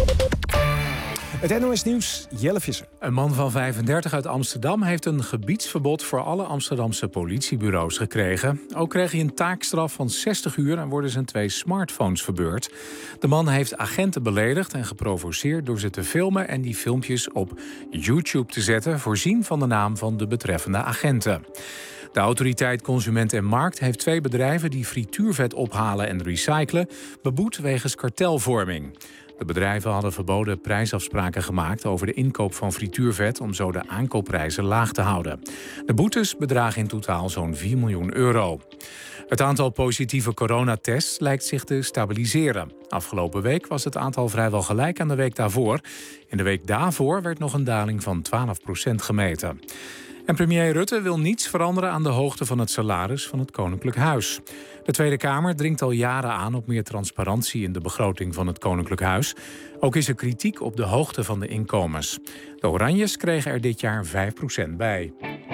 Het N O S Nieuws, Jelle Visser. Een man van vijfendertig uit Amsterdam heeft een gebiedsverbod voor alle Amsterdamse politiebureaus gekregen. Ook kreeg hij een taakstraf van zestig uur en worden zijn twee smartphones verbeurd. De man heeft agenten beledigd en geprovoceerd door ze te filmen en die filmpjes op YouTube te zetten, voorzien van de naam van de betreffende agenten. De autoriteit Consument en Markt heeft twee bedrijven die frituurvet ophalen en recyclen beboet wegens kartelvorming. De bedrijven hadden verboden prijsafspraken gemaakt over de inkoop van frituurvet om zo de aankoopprijzen laag te houden. De boetes bedragen in totaal zo'n vier miljoen euro. Het aantal positieve coronatests lijkt zich te stabiliseren. Afgelopen week was het aantal vrijwel gelijk aan de week daarvoor. In de week daarvoor werd nog een daling van twaalf procent gemeten. En premier Rutte wil niets veranderen aan de hoogte van het salaris van het Koninklijk Huis. De Tweede Kamer dringt al jaren aan op meer transparantie in de begroting van het Koninklijk Huis. Ook is er kritiek op de hoogte van de inkomens. De Oranjes kregen er dit jaar vijf procent bij.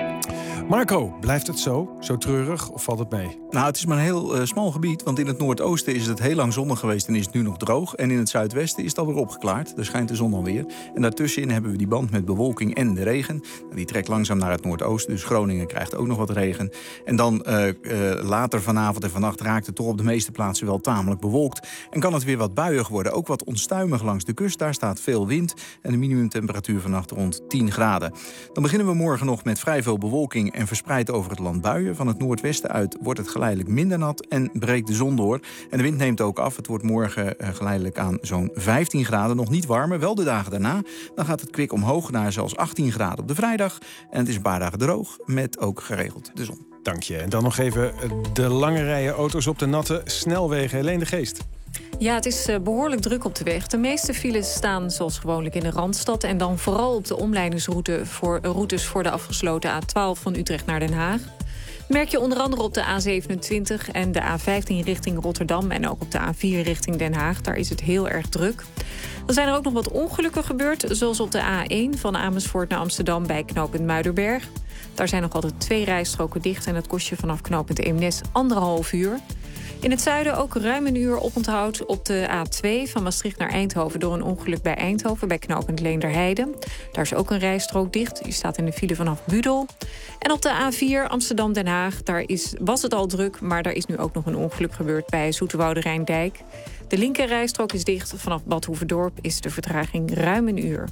Marco, blijft het zo? Zo treurig of valt het mee? Nou, het is maar een heel uh, smal gebied, want in het noordoosten is het heel lang zonnig geweest en is het nu nog droog. En in het zuidwesten is het alweer opgeklaard, er schijnt de zon alweer. En daartussenin hebben we die band met bewolking en de regen. Die trekt langzaam naar het noordoosten, dus Groningen krijgt ook nog wat regen. En dan uh, uh, later vanavond en vannacht raakt het toch op de meeste plaatsen wel tamelijk bewolkt. En kan het weer wat buiig worden, ook wat onstuimig langs de kust. Daar staat veel wind en de minimumtemperatuur vannacht rond tien graden. Dan beginnen we morgen nog met vrij veel bewolking en verspreid over het land buien. Van het noordwesten uit wordt het geleidelijk minder nat en breekt de zon door. En de wind neemt ook af. Het wordt morgen uh, geleidelijk aan zo'n vijftien graden. Nog niet warmer, wel de dagen daarna. Dan gaat het kwik omhoog naar zelfs achttien graden op de vrijdag. En het is een paar dagen droog, met ook geregeld de zon. Dank je. En dan nog even de lange rijen auto's op de natte snelwegen. Helene de Geest. Ja, het is behoorlijk druk op de weg. De meeste files staan zoals gewoonlijk in de Randstad. En dan vooral op de omleidingsroutes voor, routes voor de afgesloten A twaalf van Utrecht naar Den Haag. Merk je onder andere op de A zevenentwintig en de A vijftien richting Rotterdam. En ook op de A vier richting Den Haag. Daar is het heel erg druk. Dan zijn er ook nog wat ongelukken gebeurd. Zoals op de A één van Amersfoort naar Amsterdam bij knooppunt Muiderberg. Daar zijn nog altijd twee rijstroken dicht. En dat kost je vanaf knooppunt Eemnes anderhalf uur. In het zuiden ook ruim een uur oponthoud op de A twee van Maastricht naar Eindhoven door een ongeluk bij Eindhoven bij knooppunt Leenderheide. Daar is ook een rijstrook dicht. Die staat in de file vanaf Budel. En op de A vier Amsterdam-Den Haag, daar is, was het al druk, maar daar is nu ook nog een ongeluk gebeurd bij Zoeterwoude-Rijndijk. De linker rijstrook is dicht. Vanaf Bad Hoeverdorp is de vertraging ruim een uur.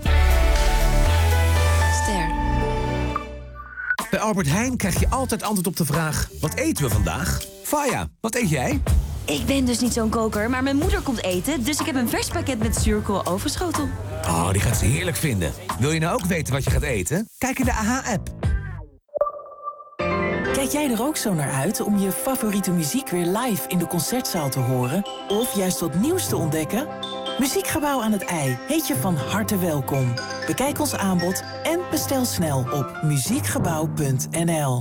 Ster. Bij Albert Heijn krijg je altijd antwoord op de vraag: wat eten we vandaag? Faya, wat eet jij? Ik ben dus niet zo'n koker, maar mijn moeder komt eten, dus ik heb een vers pakket met zuurkool overschotel. Oh, die gaat ze heerlijk vinden. Wil je nou ook weten wat je gaat eten? Kijk in de A H-app. Kijk jij er ook zo naar uit om je favoriete muziek weer live in de concertzaal te horen? Of juist wat nieuws te ontdekken? Muziekgebouw aan het IJ heet je van harte welkom. Bekijk ons aanbod en bestel snel op muziekgebouw punt n l.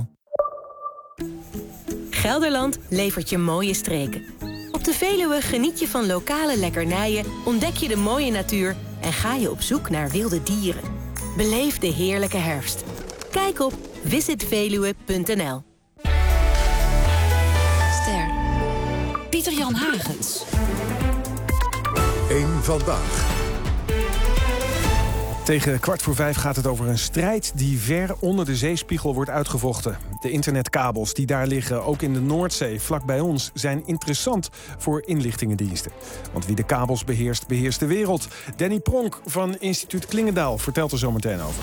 Gelderland levert je mooie streken. Op de Veluwe geniet je van lokale lekkernijen, ontdek je de mooie natuur en ga je op zoek naar wilde dieren. Beleef de heerlijke herfst. Kijk op visit veluwe punt n l. Ster. Pieter-Jan Hagens. Eén vandaag. Tegen kwart voor vijf gaat het over een strijd die ver onder de zeespiegel wordt uitgevochten. De internetkabels die daar liggen, ook in de Noordzee, vlak bij ons, zijn interessant voor inlichtingendiensten. Want wie de kabels beheerst, beheerst de wereld. Danny Pronk van instituut Klingendaal vertelt er zo meteen over.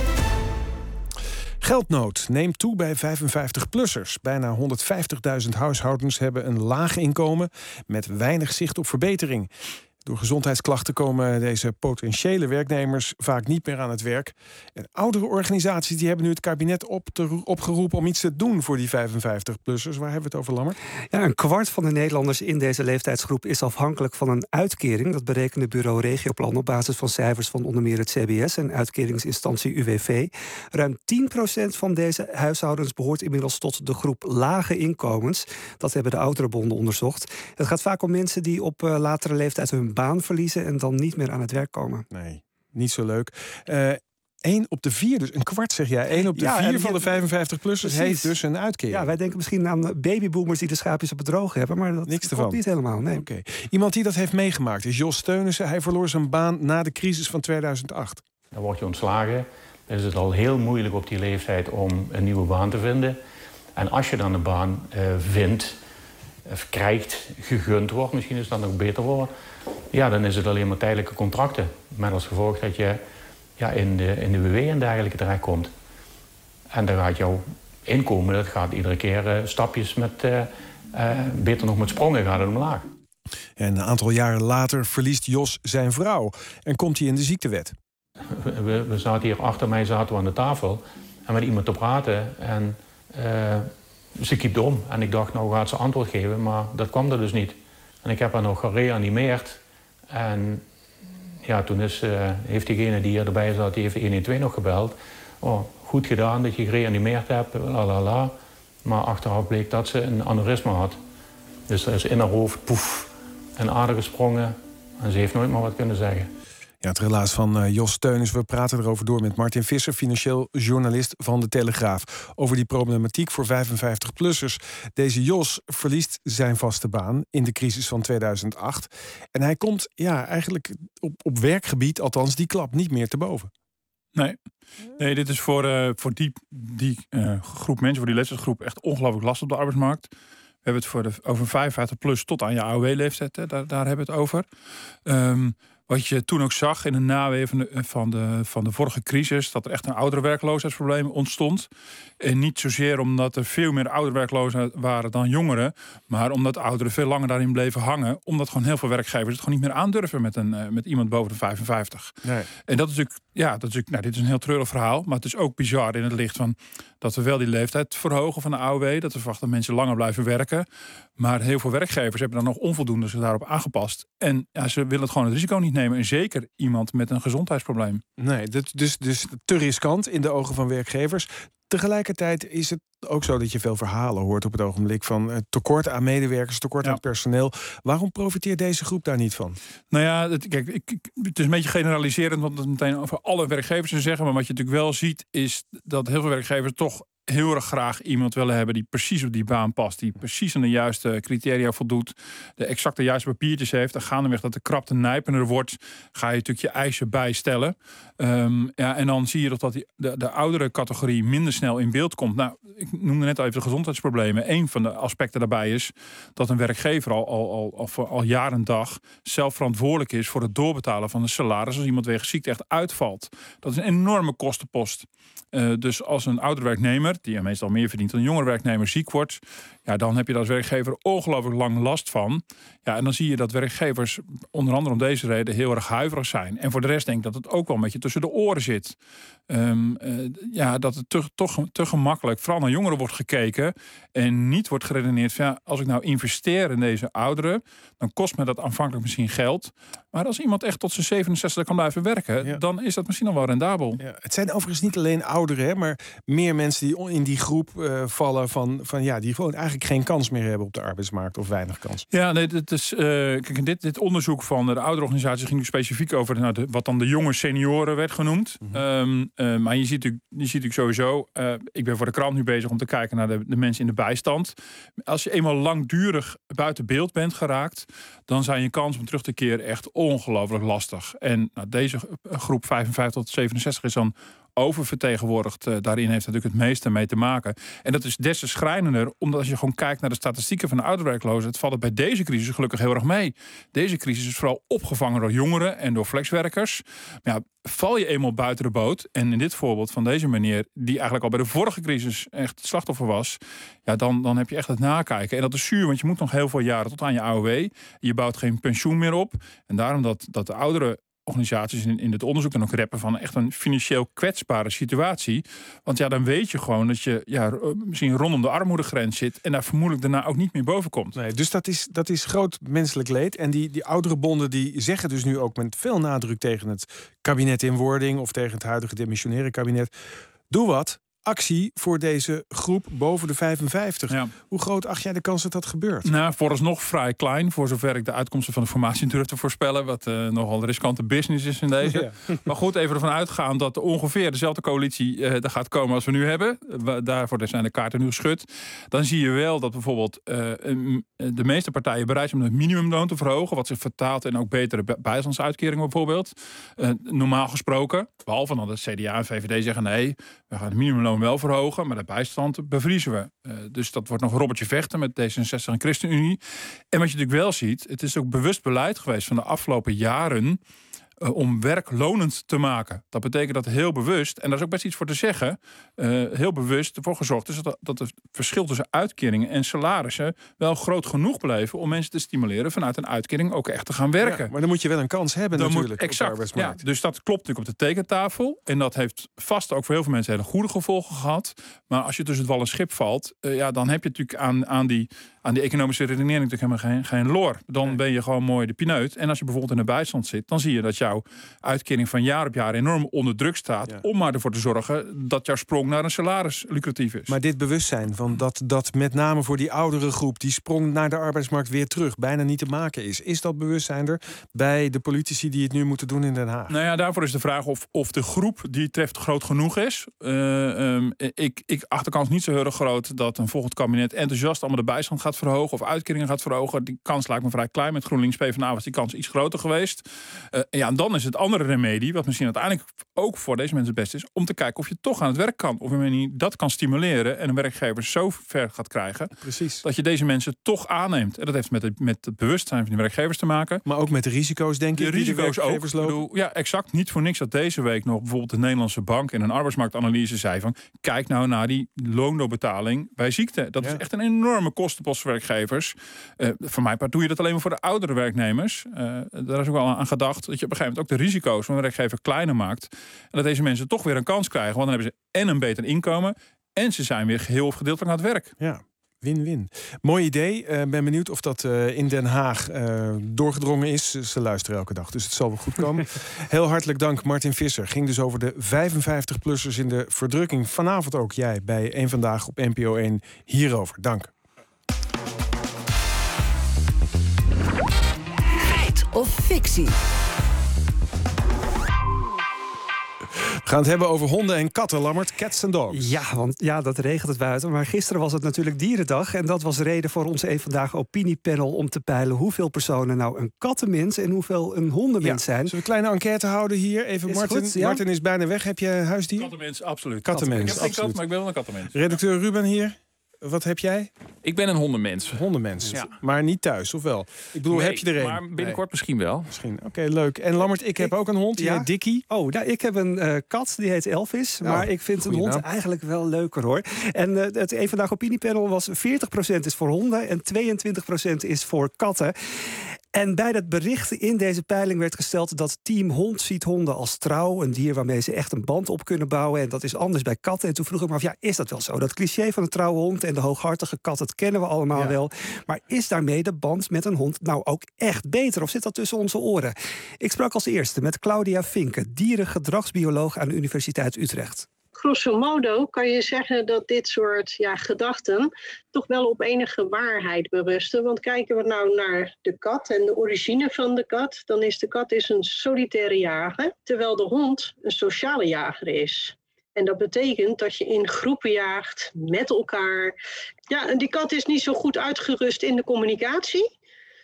Geldnood neemt toe bij vijfenvijftig-plussers. Bijna honderdvijftigduizend huishoudens hebben een laag inkomen met weinig zicht op verbetering. Door gezondheidsklachten komen deze potentiële werknemers vaak niet meer aan het werk. En oudere organisaties die hebben nu het kabinet op te, opgeroepen om iets te doen voor die vijfenvijftig-plussers. Waar hebben we het over, Lammert? Ja, een kwart van de Nederlanders in deze leeftijdsgroep is afhankelijk van een uitkering. Dat berekende bureau Regioplan op basis van cijfers van onder meer het C B S en uitkeringsinstantie U W V. Ruim tien procent van deze huishoudens behoort inmiddels tot de groep lage inkomens. Dat hebben de ouderenbonden onderzocht. Het gaat vaak om mensen die op uh, latere leeftijd hun baan verliezen en dan niet meer aan het werk komen. Nee, niet zo leuk. Uh, één op de vier, dus een kwart zeg jij. één op de ja, vier van de vijfenvijftig-plussers heeft dus een uitkering. Ja, wij denken misschien aan babyboomers die de schaapjes op het droog hebben, maar dat niks klopt niet helemaal. Nee. Okay. Iemand die dat heeft meegemaakt is Jos Teunissen. Hij verloor zijn baan na de crisis van tweeduizend acht. Dan word je ontslagen. Dan is het al heel moeilijk op die leeftijd om een nieuwe baan te vinden. En als je dan een baan uh, vindt, of krijgt, gegund wordt, misschien is dat nog beter woord. Ja, dan is het alleen maar tijdelijke contracten. Met als gevolg dat je ja, in de, in de W W en dergelijke terechtkomt. En dan gaat jouw inkomen, dat gaat iedere keer uh, stapjes met, uh, uh, beter nog met sprongen, gaat het omlaag. En een aantal jaren later verliest Jos zijn vrouw en komt hij in de ziektewet. We, we zaten hier, achter mij zaten we aan de tafel en met iemand te praten. En uh, ze kiepte om. En ik dacht, nou gaat ze antwoord geven, maar dat kwam er dus niet. En ik heb haar nog gereanimeerd. En ja, toen is, uh, heeft diegene die hier erbij zat, die heeft de honderdtwaalf nog gebeld. Oh, goed gedaan dat je gereanimeerd hebt, la la la. Maar achteraf bleek dat ze een aneurysma had. Dus er is in haar hoofd, poef, een ader gesprongen. En ze heeft nooit meer wat kunnen zeggen. Ja, het relaas van uh, Jos Teunissen. We praten erover door met Martin Visser, financieel journalist van De Telegraaf. Over die problematiek voor vijfenvijftig-plussers. Deze Jos verliest zijn vaste baan in de crisis van tweeduizend acht. En hij komt ja, eigenlijk op, op werkgebied, althans die klap, niet meer te boven. Nee, nee dit is voor, uh, voor die, die uh, groep mensen, voor die leeftijdsgroep, echt ongelooflijk last op de arbeidsmarkt. We hebben het voor de, over vijfenvijftig plus tot aan je A O W-leeftijd, hè, daar, daar hebben we het over. Um, Wat je toen ook zag in de naweeën van de, van, de, van de vorige crisis, dat er echt een ouderenwerkloosheidsprobleem ontstond. En niet zozeer omdat er veel meer ouderenwerklozen waren dan jongeren, maar omdat ouderen veel langer daarin bleven hangen. Omdat gewoon heel veel werkgevers het gewoon niet meer aandurven met, een, uh, met iemand boven de vijfenvijftig. Nee. En dat is natuurlijk, ja, dat is natuurlijk, nou, dit is een heel treurig verhaal, maar het is ook bizar in het licht van dat we wel die leeftijd verhogen van de A O W, dat we verwachten dat mensen langer blijven werken. Maar heel veel werkgevers hebben dan nog onvoldoende zich daarop aangepast. En ja, ze willen het gewoon het risico niet nemen. En zeker iemand met een gezondheidsprobleem. Nee, dus, dus te riskant in de ogen van werkgevers. Tegelijkertijd is het ook zo dat je veel verhalen hoort op het ogenblik van uh, tekort aan medewerkers, tekort ja. aan personeel. Waarom profiteert deze groep daar niet van? Nou ja, het, kijk, ik, ik, het is een beetje generaliserend, want het meteen over alle werkgevers te zeggen. Maar wat je natuurlijk wel ziet, is dat heel veel werkgevers toch heel erg graag iemand willen hebben die precies op die baan past. Die precies aan de juiste criteria voldoet. De exacte juiste papiertjes heeft. En gaandeweg dat de krapte nijpender wordt, ga je natuurlijk je eisen bijstellen. Um, ja, en dan zie je dat die, de, de oudere categorie minder snel in beeld komt. Nou, ik noemde net al even de gezondheidsproblemen. Een van de aspecten daarbij is dat een werkgever al, al, al, al, al jaar en dag zelf verantwoordelijk is voor het doorbetalen van de salaris als iemand wegens ziekte echt uitvalt. Dat is een enorme kostenpost. Uh, dus als een oudere werknemer, die meestal meer verdient dan een jongere werknemer, ziek wordt, ja, dan heb je daar als werkgever ongelooflijk lang last van. Ja, en dan zie je dat werkgevers onder andere om deze reden heel erg huiverig zijn. En voor de rest denk ik dat het ook wel een beetje tussen de oren zit. Um, uh, ja, dat het te, toch te gemakkelijk vooral naar jongeren wordt gekeken en niet wordt geredeneerd van ja, als ik nou investeer in deze ouderen, dan kost me dat aanvankelijk misschien geld. Maar als iemand echt tot zijn zevenenzestig kan blijven werken, ja, dan is dat misschien nog wel rendabel. Ja, het zijn overigens niet alleen ouderen, hè, maar meer mensen die in die groep uh, vallen van, van ja, die gewoon eigenlijk geen kans meer hebben op de arbeidsmarkt of weinig kans. Ja, nee, dit is uh, kijk, dit, dit onderzoek van de ouderorganisatie ging specifiek over nou, de, wat dan de jonge senioren werd genoemd. Mm-hmm. Um, uh, maar je ziet natuurlijk, je ziet natuurlijk sowieso, uh, ik ben voor de krant nu bezig om te kijken naar de, de mensen in de bijstand. Als je eenmaal langdurig buiten beeld bent geraakt, dan zijn je kans om terug te keren echt ongelooflijk lastig. En nou, deze groep vijfenvijftig tot zevenenzestig is dan oververtegenwoordigd. Uh, daarin heeft natuurlijk het meeste mee te maken. En dat is des te schrijnender, omdat als je gewoon kijkt naar de statistieken van de ouderwerkloosheid, valt het bij deze crisis gelukkig heel erg mee. Deze crisis is vooral opgevangen door jongeren en door flexwerkers. Maar ja, val je eenmaal buiten de boot, en in dit voorbeeld van deze meneer, die eigenlijk al bij de vorige crisis echt het slachtoffer was, ja, dan, dan heb je echt het nakijken. En dat is zuur, want je moet nog heel veel jaren tot aan je A O W. Je bouwt geen pensioen meer op. En daarom dat, dat de ouderen organisaties in, in het onderzoek dan ook reppen van echt een financieel kwetsbare situatie. Want ja, dan weet je gewoon dat je ja, misschien rondom de armoedegrens zit en daar vermoedelijk daarna ook niet meer boven komt. Nee, dus dat is, dat is groot menselijk leed. En die, die oudere bonden die zeggen dus nu ook met veel nadruk tegen het kabinet in wording of tegen het huidige demissionaire kabinet: doe wat. Actie voor deze groep boven de vijfenvijftig. Ja. Hoe groot acht jij de kans dat dat gebeurt? Nou, vooralsnog vrij klein. Voor zover ik de uitkomsten van de formatie durf te voorspellen. Wat uh, nogal een riskante business is in deze. Ja. Maar goed, even ervan uitgaan dat ongeveer dezelfde coalitie uh, er gaat komen als we nu hebben. Uh, daarvoor zijn de kaarten nu geschud. Dan zie je wel dat bijvoorbeeld uh, de meeste partijen bereid zijn om het minimumloon te verhogen. Wat zich vertaalt in ook betere bijstandsuitkeringen bijvoorbeeld. Uh, normaal gesproken. Behalve dan de C D A en V V D zeggen nee, we gaan het minimumloon wel verhogen, maar de bijstand bevriezen we. Uh, dus dat wordt nog een robbertje vechten met D zesenzestig en ChristenUnie. En wat je natuurlijk wel ziet, het is ook bewust beleid geweest van de afgelopen jaren Uh, om werk lonend te maken. Dat betekent dat heel bewust, en daar is ook best iets voor te zeggen, uh, heel bewust ervoor gezorgd is dat, dat het verschil tussen uitkeringen en salarissen wel groot genoeg bleven om mensen te stimuleren vanuit een uitkering ook echt te gaan werken. Ja, maar dan moet je wel een kans hebben dan natuurlijk moet, exact, op de arbeidsmarkt. Ja, dus dat klopt natuurlijk op de tekentafel. En dat heeft vast ook voor heel veel mensen hele goede gevolgen gehad. Maar als je tussen het wal en schip valt, uh, ja, dan heb je natuurlijk aan, aan die aan die economische redenering natuurlijk helemaal geen, geen loor. Dan nee. ben je gewoon mooi de pineut. En als je bijvoorbeeld in de bijstand zit, dan zie je dat jouw uitkering van jaar op jaar enorm onder druk staat. Ja. Om maar ervoor te zorgen dat jouw sprong naar een salaris lucratief is. Maar dit bewustzijn van dat, dat met name voor die oudere groep die sprong naar de arbeidsmarkt weer terug bijna niet te maken is. Is dat bewustzijn er bij de politici die het nu moeten doen in Den Haag? Nou ja, daarvoor is de vraag of, of de groep die het treft groot genoeg is. Uh, um, ik, ik acht de kans niet zo heel erg groot dat een volgend kabinet enthousiast allemaal de bijstand gaat verhogen of uitkeringen gaat verhogen. Die kans lijkt me vrij klein. Met GroenLinks PvdA was die kans iets groter geweest. Uh, ja, en dan is het andere remedie, wat misschien uiteindelijk ook voor deze mensen het beste is, om te kijken of je toch aan het werk kan. Of je dat kan stimuleren en een werkgever zo ver gaat krijgen. Precies. Dat je deze mensen toch aanneemt. En dat heeft met het, met het bewustzijn van de werkgevers te maken. Maar ook met de risico's, denk ik. De risico's ook. Ik bedoel, ja, exact. Niet voor niks dat deze week nog bijvoorbeeld de Nederlandse Bank in een arbeidsmarktanalyse zei van, kijk nou naar die loondoorbetaling bij ziekte. Dat ja. is echt een enorme kostenpost voor werkgevers. Uh, voor mij part doe je dat alleen maar voor de oudere werknemers. Uh, daar is ook wel aan gedacht dat je op een gegeven moment ook de risico's van een werkgever kleiner maakt. En dat deze mensen toch weer een kans krijgen. Want dan hebben ze en een beter inkomen en ze zijn weer geheel of gedeeltelijk aan het werk. Ja. Win-win. Mooi idee. Ik uh, ben benieuwd of dat uh, in Den Haag uh, doorgedrongen is. Ze luisteren elke dag, dus het zal wel goed komen. Heel hartelijk dank, Martin Visser. Ging dus over de vijfenvijftig-plussers in de verdrukking. Vanavond ook jij bij Eén Vandaag op N P O één hierover. Dank. Feit of fictie? We gaan het hebben over honden en katten, Lammert. Cats and dogs. Ja, want ja, dat regent het buiten. Maar gisteren was het natuurlijk Dierendag. En dat was reden voor onze Eén Vandaag opiniepanel om te peilen hoeveel personen nou een kattenmens en hoeveel een hondenmens Ja. zijn. Zullen we een kleine enquête houden hier? Even Is Martin. goed, ja? Martin is bijna weg. Heb je huisdier? Kattenmens, absoluut. Kattenmens, Ik heb geen absoluut. kat, maar ik ben wel een kattenmens. Redacteur Ruben hier. Wat heb jij? Ik ben een hondenmens. Hondenmens. Ja. Maar niet thuis, of wel? Ik bedoel, Nee, heb je er een? maar binnenkort misschien wel. Misschien. Oké, leuk. En Lammert, ik heb ook een hond. Die Ja? heet Dickie. Oh, nou, ik heb een eh, kat, die heet Elvis. Oh, maar ik vind een goeie hond naam. eigenlijk wel leuker, hoor. En eh, het Eén Vandaag opiniepanel was veertig procent is voor honden en tweeëntwintig procent is voor katten. En bij dat bericht in deze peiling werd gesteld dat Team Hond ziet honden als trouw. Een dier waarmee ze echt een band op kunnen bouwen. En dat is anders bij katten. En toen vroeg ik me af, ja, is dat wel zo? Dat cliché van een trouwe hond en de hooghartige kat, dat kennen we allemaal Ja. wel. Maar is daarmee de band met een hond nou ook echt beter? Of zit dat tussen onze oren? Ik sprak als eerste met Claudia Vinken, dierengedragsbioloog aan de Universiteit Utrecht. Grosso modo kan je zeggen dat dit soort ja, gedachten toch wel op enige waarheid berusten. Want kijken we nou naar de kat en de origine van de kat, dan is de kat is een solitaire jager, terwijl de hond een sociale jager is. En dat betekent dat je in groepen jaagt, met elkaar. Ja, en die kat is niet zo goed uitgerust in de communicatie.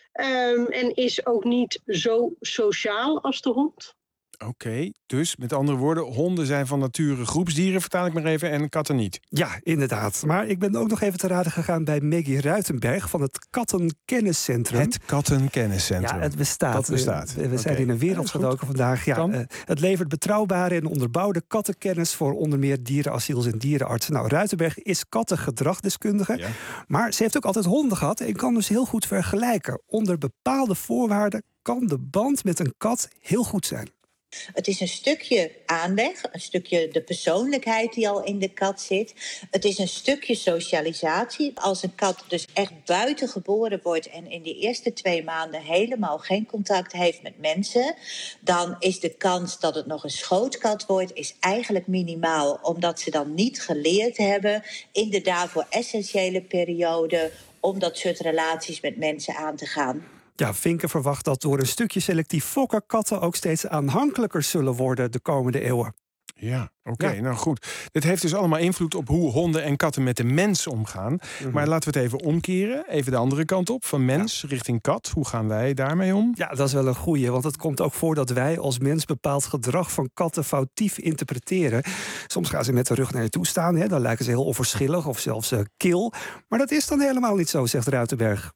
Um, en is ook niet zo sociaal als de hond. Oké, dus met andere woorden, honden zijn van nature groepsdieren, vertaal ik maar even, en katten niet. Ja, inderdaad. Maar ik ben ook nog even te raden gegaan bij Maggie Ruitenberg van het Kattenkenniscentrum. Het Kattenkenniscentrum. Ja, het bestaat. Dat bestaat. We, we zijn Oké. in een wereld Ja, is goed. gedoken vandaag. Ja, uh, het levert betrouwbare en onderbouwde kattenkennis voor onder meer dierenasiels en dierenartsen. Nou, Ruitenberg is kattengedragdeskundige, ja. Maar ze heeft ook altijd honden gehad en kan dus heel goed vergelijken. Onder bepaalde voorwaarden kan de band met een kat heel goed zijn. Het is een stukje aanleg, een stukje de persoonlijkheid die al in de kat zit. Het is een stukje socialisatie. Als een kat dus echt buiten geboren wordt en in de eerste twee maanden helemaal geen contact heeft met mensen, dan is de kans dat het nog een schootkat wordt is eigenlijk minimaal. Omdat ze dan niet geleerd hebben in de daarvoor essentiële periode om dat soort relaties met mensen aan te gaan. Ja, Vinken verwacht dat door een stukje selectief fokken katten ook steeds aanhankelijker zullen worden de komende eeuwen. Ja, oké, okay, ja. nou goed. Dit heeft dus allemaal invloed op hoe honden en katten met de mens omgaan. Mm-hmm. Maar laten we het even omkeren. Even de andere kant op, van mens ja. richting kat. Hoe gaan wij daarmee om? Ja, dat is wel een goeie. Want het komt ook voor dat wij als mens bepaald gedrag van katten foutief interpreteren. Soms gaan ze met de rug naar je toe staan. Hè, dan lijken ze heel onverschillig of zelfs uh, kil. Maar dat is dan helemaal niet zo, zegt Ruitenberg.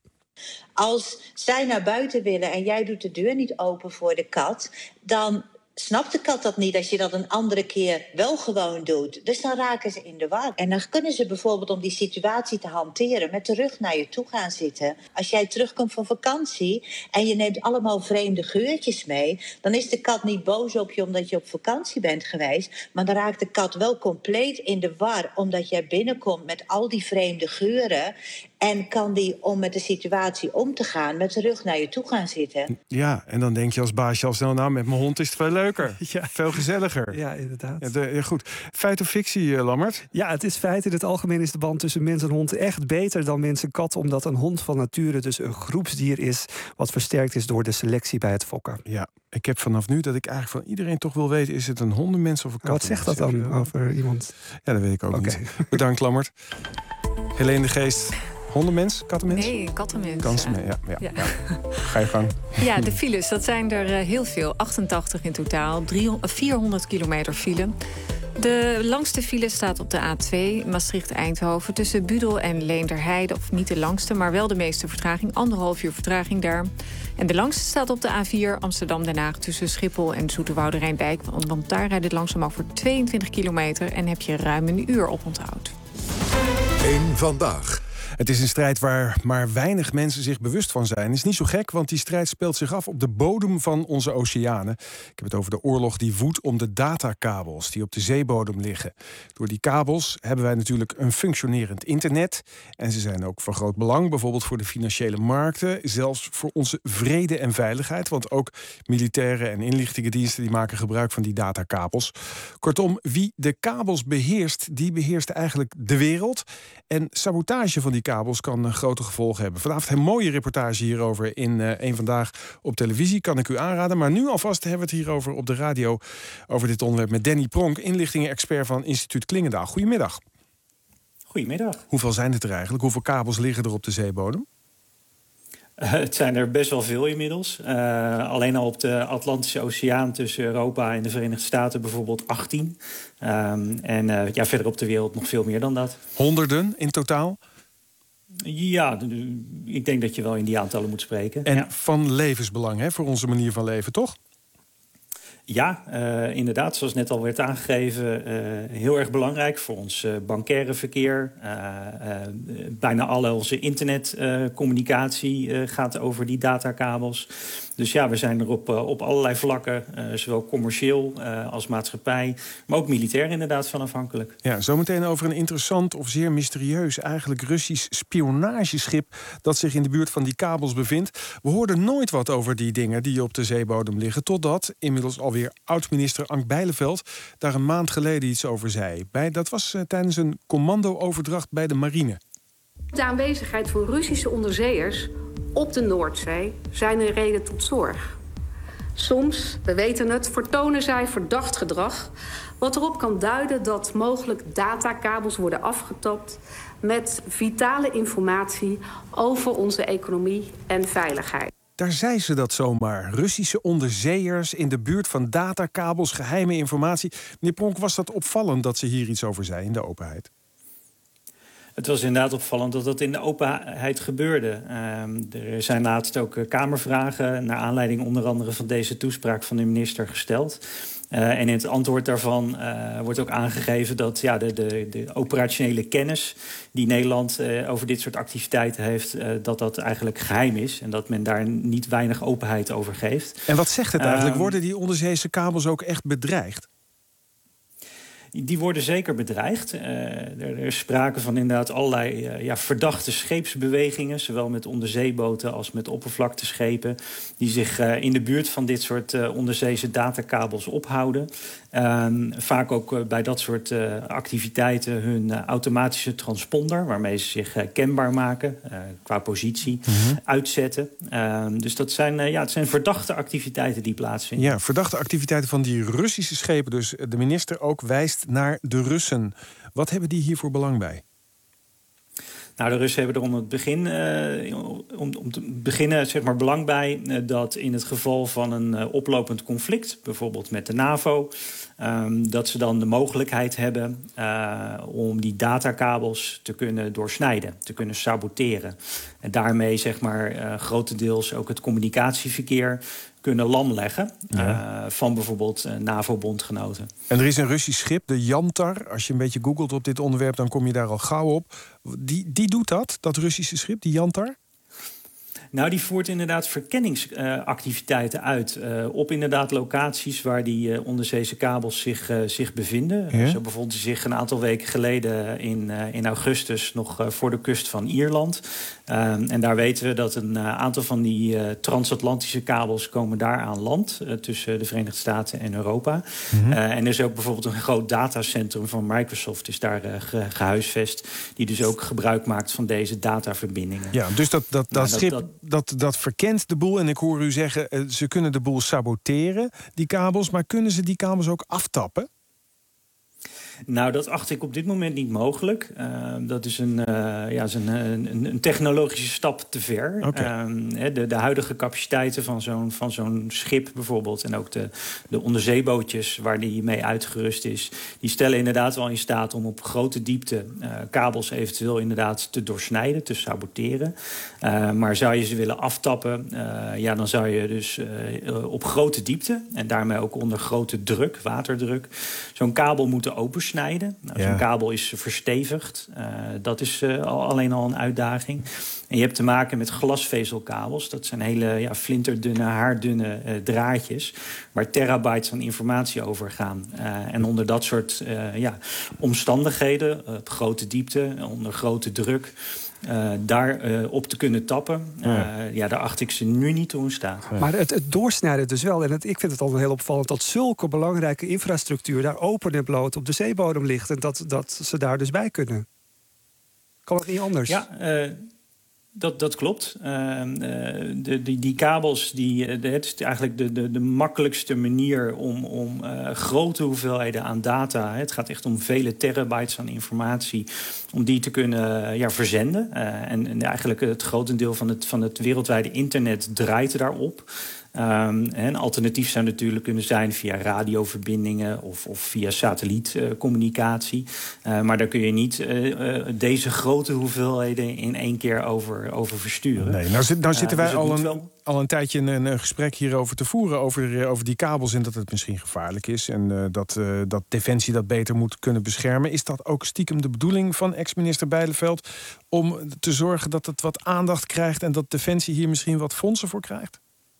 Als zij naar buiten willen en jij doet de deur niet open voor de kat, dan snapt de kat dat niet als je dat een andere keer wel gewoon doet. Dus dan raken ze in de war. En dan kunnen ze bijvoorbeeld om die situatie te hanteren met de rug naar je toe gaan zitten. Als jij terugkomt van vakantie en je neemt allemaal vreemde geurtjes mee, dan is de kat niet boos op je omdat je op vakantie bent geweest. Maar dan raakt de kat wel compleet in de war omdat jij binnenkomt met al die vreemde geuren. En kan die, om met de situatie om te gaan, met de rug naar je toe gaan zitten. Ja, en dan denk je als baasje al snel, nou, met mijn hond is het veel leuker. Ja. Veel gezelliger. Ja, inderdaad. Ja, de, ja, goed. Feit of fictie, uh, Lammert? Ja, het is feit. In het algemeen is de band tussen mens en hond echt beter dan mens en kat, omdat een hond van nature dus een groepsdier is, wat versterkt is door de selectie bij het fokken. Ja, ik heb vanaf nu dat ik eigenlijk van iedereen toch wil weten, is het een hondenmens of een kat? Wat zegt dat dan over iemand? Ja, dat weet ik ook okay. niet. Bedankt, Lammert. Helene de Geest. Hondenmens? Kattenmens? Nee, kattenmens. Kansen, ja. Ja, ja, ja. ja. Ga je gang. Ja, de files, dat zijn er heel veel. achtentachtig in totaal. vierhonderd kilometer file. De langste file staat op de A twee, Maastricht-Eindhoven, tussen Budel en Leenderheide. Of niet de langste, maar wel de meeste vertraging. Anderhalf uur vertraging daar. En de langste staat op de A vier, Amsterdam-Den Haag, tussen Schiphol en Zoeterwoude-Rijndijk. Want daar rijdt het langzaam over tweeëntwintig kilometer en heb je ruim een uur op onthoud. Eén vandaag. Het is een strijd waar maar weinig mensen zich bewust van zijn. Is niet zo gek, want die strijd speelt zich af op de bodem van onze oceanen. Ik heb het over de oorlog die woedt om de datakabels die op de zeebodem liggen. Door die kabels hebben wij natuurlijk een functionerend internet. En ze zijn ook van groot belang, bijvoorbeeld voor de financiële markten. Zelfs voor onze vrede en veiligheid. Want ook militaire en inlichtingendiensten die maken gebruik van die datakabels. Kortom, wie de kabels beheerst, die beheerst eigenlijk de wereld. En sabotage van die kabels kan uh, grote gevolgen hebben. Vanavond een mooie reportage hierover in uh, Eén Vandaag op televisie. Kan ik u aanraden. Maar nu alvast hebben we het hierover op de radio. Over dit onderwerp met Danny Pronk, inlichtingen-expert van Instituut Klingendaal. Goedemiddag. Goedemiddag. Hoeveel zijn het er eigenlijk? Hoeveel kabels liggen er op de zeebodem? Uh, het zijn er best wel veel inmiddels. Uh, alleen al op de Atlantische Oceaan tussen Europa en de Verenigde Staten bijvoorbeeld achttien. Um, en uh, ja, verder op de wereld nog veel meer dan dat. Honderden in totaal? Ja, ik denk dat je wel in die aantallen moet spreken. En ja. van levensbelang, hè, voor onze manier van leven, toch? Ja, uh, inderdaad, zoals net al werd aangegeven, uh, heel erg belangrijk voor ons uh, bancaire verkeer. Uh, uh, bijna alle onze internetcommunicatie uh, uh, gaat over die datakabels. Dus ja, we zijn er op, uh, op allerlei vlakken, uh, zowel commercieel uh, als maatschappij, maar ook militair inderdaad van afhankelijk. Ja, zometeen over een interessant of zeer mysterieus eigenlijk Russisch spionageschip dat zich in de buurt van die kabels bevindt. We hoorden nooit wat over die dingen die op de zeebodem liggen, totdat inmiddels alweer oud-minister Ank Bijleveld daar een maand geleden iets over zei. Bij, dat was uh, tijdens een commando-overdracht bij de marine. De aanwezigheid van Russische onderzeeërs op de Noordzee zijn een reden tot zorg. Soms, we weten het, vertonen zij verdacht gedrag, wat erop kan duiden dat mogelijk datakabels worden afgetapt met vitale informatie over onze economie en veiligheid. Daar zei ze dat zomaar. Russische onderzeeërs in de buurt van datakabels, geheime informatie. Meneer Pronk, was dat opvallend dat ze hier iets over zei in de openheid? Het was inderdaad opvallend dat dat in de openheid gebeurde. Uh, er zijn laatst ook uh, Kamervragen naar aanleiding onder andere van deze toespraak van de minister gesteld. Uh, en in het antwoord daarvan uh, wordt ook aangegeven dat ja, de, de, de operationele kennis die Nederland uh, over dit soort activiteiten heeft, uh, dat dat eigenlijk geheim is en dat men daar niet weinig openheid over geeft. En wat zegt het eigenlijk? Uh, Worden die onderzeese kabels ook echt bedreigd? Die worden zeker bedreigd. Uh, er, er is sprake van inderdaad allerlei uh, ja, verdachte scheepsbewegingen, zowel met onderzeeboten als met oppervlakteschepen, die zich uh, in de buurt van dit soort uh, onderzeese datakabels ophouden. Uh, vaak ook uh, bij dat soort uh, activiteiten hun uh, automatische transponder, waarmee ze zich uh, kenbaar maken uh, qua positie, mm-hmm. uitzetten. Uh, dus dat zijn, uh, ja, het zijn verdachte activiteiten die plaatsvinden. Ja, verdachte activiteiten van die Russische schepen. Dus de minister ook wijst naar de Russen. Wat hebben die hiervoor belang bij? Nou, de Russen hebben er om het begin, uh, om, om te beginnen zeg maar, belang bij uh, dat in het geval van een uh, oplopend conflict, bijvoorbeeld met de NAVO, um, dat ze dan de mogelijkheid hebben uh, om die datakabels te kunnen doorsnijden, te kunnen saboteren. En daarmee zeg maar uh, grotendeels ook het communicatieverkeer kunnen lamleggen ja. uh, van bijvoorbeeld uh, NAVO-bondgenoten. En er is een Russisch schip, de Yantar. Als je een beetje googelt op dit onderwerp, dan kom je daar al gauw op. Die, die doet dat, dat Russische schip, die Yantar? Nou, die voert inderdaad verkenningsactiviteiten uh, uit uh, op inderdaad locaties waar die uh, onderzeese kabels zich, uh, zich bevinden. Ja? Zo bevond hij zich een aantal weken geleden in, uh, in augustus nog uh, voor de kust van Ierland. Uh, en daar weten we dat een uh, aantal van die uh, transatlantische kabels komen daar aan land uh, tussen de Verenigde Staten en Europa. Mm-hmm. Uh, en er is ook bijvoorbeeld een groot datacentrum van Microsoft is daar uh, ge- gehuisvest, die dus ook gebruik maakt van deze dataverbindingen. Ja, dus dat, dat, dat nou, schip dat, dat, Dat, dat verkent de boel. En ik hoor u zeggen, uh, ze kunnen de boel saboteren, die kabels. Maar kunnen ze die kabels ook aftappen? Nou, dat acht ik op dit moment niet mogelijk. Uh, dat is een, uh, ja, is een, een, een technologische stap te ver. Okay. Uh, de, de huidige capaciteiten van zo'n, van zo'n schip bijvoorbeeld, en ook de, de onderzeebootjes waar die mee uitgerust is, die stellen inderdaad wel in staat om op grote diepte uh, kabels eventueel inderdaad te doorsnijden, te saboteren. Uh, maar zou je ze willen aftappen, uh, ja, dan zou je dus uh, op grote diepte en daarmee ook onder grote druk, waterdruk, zo'n kabel moeten opensnijden. Nou, zo'n ja. kabel is verstevigd. Uh, dat is uh, al, alleen al een uitdaging. En je hebt te maken met glasvezelkabels. Dat zijn hele ja, flinterdunne, haardunne uh, draadjes waar terabytes van informatie over gaan. Uh, en onder dat soort uh, ja, omstandigheden, uh, op grote diepte, onder grote druk, Uh, daar uh, op te kunnen tappen. Uh, ja. ja, daar acht ik ze nu niet toe in staat. Maar het, het doorsnijden dus wel. En het, ik vind het al heel opvallend dat zulke belangrijke infrastructuur daar open en bloot op de zeebodem ligt. En dat, dat ze daar dus bij kunnen. Kan het niet anders? Ja, uh, dat, dat klopt. Uh, de, die, die kabels, die, de, het is eigenlijk de, de, de makkelijkste manier om, om uh, grote hoeveelheden aan data... het gaat echt om vele terabytes aan informatie... om die te kunnen uh, ja, verzenden. Uh, en, en eigenlijk het grotendeel van het, van het wereldwijde internet draait daarop... Um, een alternatief zou natuurlijk kunnen zijn via radioverbindingen of, of via satellietcommunicatie. Uh, uh, maar daar kun je niet uh, uh, deze grote hoeveelheden in één keer over, over versturen. Nee, nou, zit, nou zitten wij uh, dus al, een, wel... al een tijdje een, een gesprek hierover te voeren... Over, over die kabels en dat het misschien gevaarlijk is... en uh, dat, uh, dat Defensie dat beter moet kunnen beschermen. Is dat ook stiekem de bedoeling van ex-minister Bijleveld... om te zorgen dat het wat aandacht krijgt... en dat Defensie hier misschien wat fondsen voor krijgt?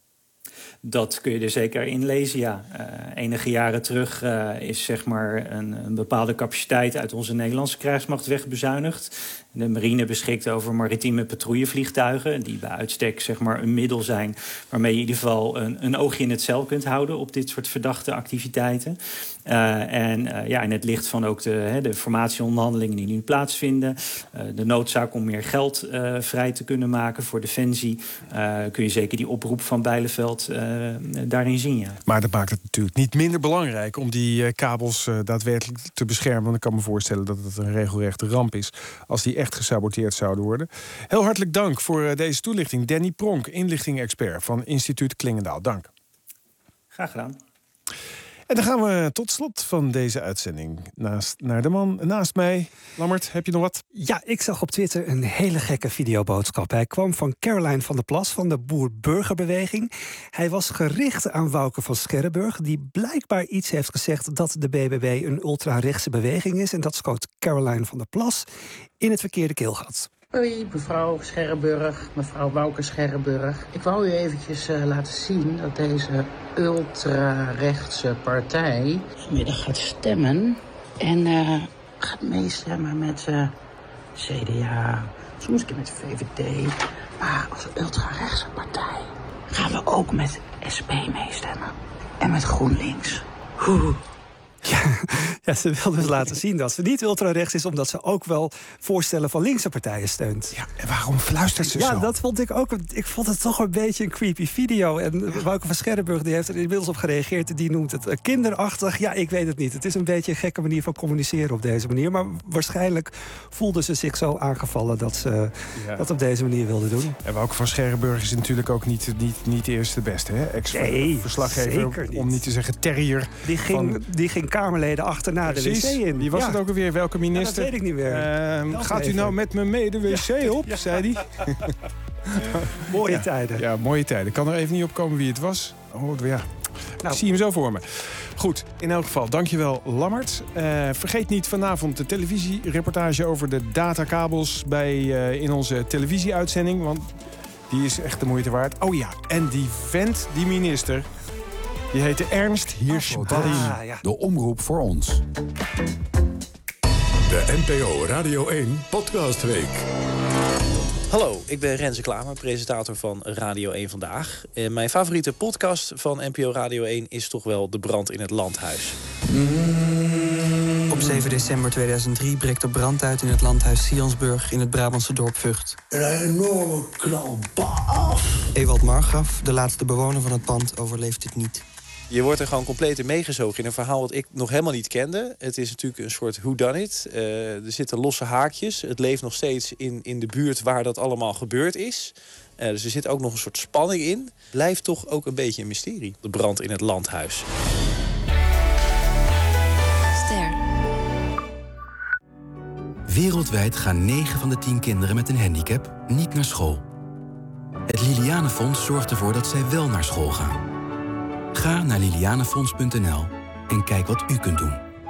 Dat kun je er zeker in lezen, ja. Uh, enige jaren terug uh, is zeg maar een, een bepaalde capaciteit... uit onze Nederlandse krijgsmacht wegbezuinigd. De marine beschikt over maritieme patrouillevliegtuigen... die bij uitstek zeg maar, een middel zijn... waarmee je in ieder geval een, een oogje in het zeil kunt houden... op dit soort verdachte activiteiten. Uh, en uh, ja, in het licht van ook de, hè, de formatieonderhandelingen die nu plaatsvinden... Uh, de noodzaak om meer geld uh, vrij te kunnen maken voor Defensie... Uh, kun je zeker die oproep van Bijleveld uh, daarin zien, ja. Maar dat maakt het natuurlijk niet minder belangrijk... om die uh, kabels uh, daadwerkelijk te beschermen. Want ik kan me voorstellen dat het een regelrechte ramp is... als die echt gesaboteerd zouden worden. Heel hartelijk dank voor uh, deze toelichting. Danny Pronk, inlichting-expert van Instituut Klingendaal. Dank. Graag gedaan. En dan gaan we tot slot van deze uitzending naast, naar de man naast mij. Lammert, heb je nog wat? Ja, ik zag op Twitter een hele gekke videoboodschap. Hij kwam van Caroline van der Plas van de Boer-Burgerbeweging. Hij was gericht aan Wouke van Scherrenburg... die blijkbaar iets heeft gezegd dat de B B B een ultra-rechtse beweging is. En dat schoot Caroline van der Plas in het verkeerde keelgat. Hoi, mevrouw Scherrenburg, mevrouw Wouke Scherrenburg. Ik wou u eventjes uh, laten zien dat deze ultra-rechtse partij vanmiddag gaat stemmen. En uh, gaat meestemmen met uh, C D A, soms een keer met de V V D. Maar als ultra-rechtse partij gaan we ook met S P meestemmen. En met GroenLinks. Oeh. Ja, ja, ze wil dus laten zien dat ze niet ultra-rechts is... omdat ze ook wel voorstellen van linkse partijen steunt. Ja, en waarom fluistert ze ja, zo? Ja, dat vond ik ook. Ik vond het toch een beetje een creepy video. En Wouke van Scherrenburg die heeft er inmiddels op gereageerd. Die noemt het kinderachtig. Ja, ik weet het niet. Het is een beetje een gekke manier van communiceren op deze manier. Maar waarschijnlijk voelde ze zich zo aangevallen... dat ze ja. dat op deze manier wilde doen. En Wouke van Scherrenburg is natuurlijk ook niet, niet, niet eerst de beste, hè? Ex-verslaggever, nee, om niet te zeggen terrier. Die ging, van... die ging Kamerleden achterna Precies. de wc in. Wie was ja. het ook alweer? Welke minister? Ja, dat weet ik niet meer. Uh, gaat even. U nou met me mee de wc ja. op, ja. zei hij. Mooie ja. tijden. Ja, mooie tijden. Ik kan er even niet op komen wie het was. Oh, ja. Nou. Ik zie hem zo voor me. Goed, in elk geval, dankjewel Lammert. Uh, vergeet niet vanavond de televisiereportage over de datakabels bij, uh, in onze televisieuitzending. Want die is echt de moeite waard. Oh ja, en die vent, die minister... Die heette Ernst Hirsch-Ballin. Ah, ja. De omroep voor ons. De N P O Radio één Podcastweek. Hallo, ik ben Renze Klamer, presentator van Radio één Vandaag. En mijn favoriete podcast van N P O Radio één is toch wel De Brand in het Landhuis. Op zeven december tweeduizend drie breekt er brand uit in het landhuis Siansburg in het Brabantse dorp Vught. Een enorme knal. Baf! Ewald Margraf, de laatste bewoner van het pand, overleeft dit niet. Je wordt er gewoon compleet in meegezogen in een verhaal wat ik nog helemaal niet kende. Het is natuurlijk een soort whodunit. Uh, er zitten losse haakjes. Het leeft nog steeds in, in de buurt waar dat allemaal gebeurd is. Uh, dus er zit ook nog een soort spanning in. Blijft toch ook een beetje een mysterie. De brand in het landhuis. Ster. Wereldwijd gaan negen van de tien kinderen met een handicap niet naar school. Het Lilianenfonds zorgt ervoor dat zij wel naar school gaan. Ga naar lilianefonds punt n l en kijk wat u kunt doen.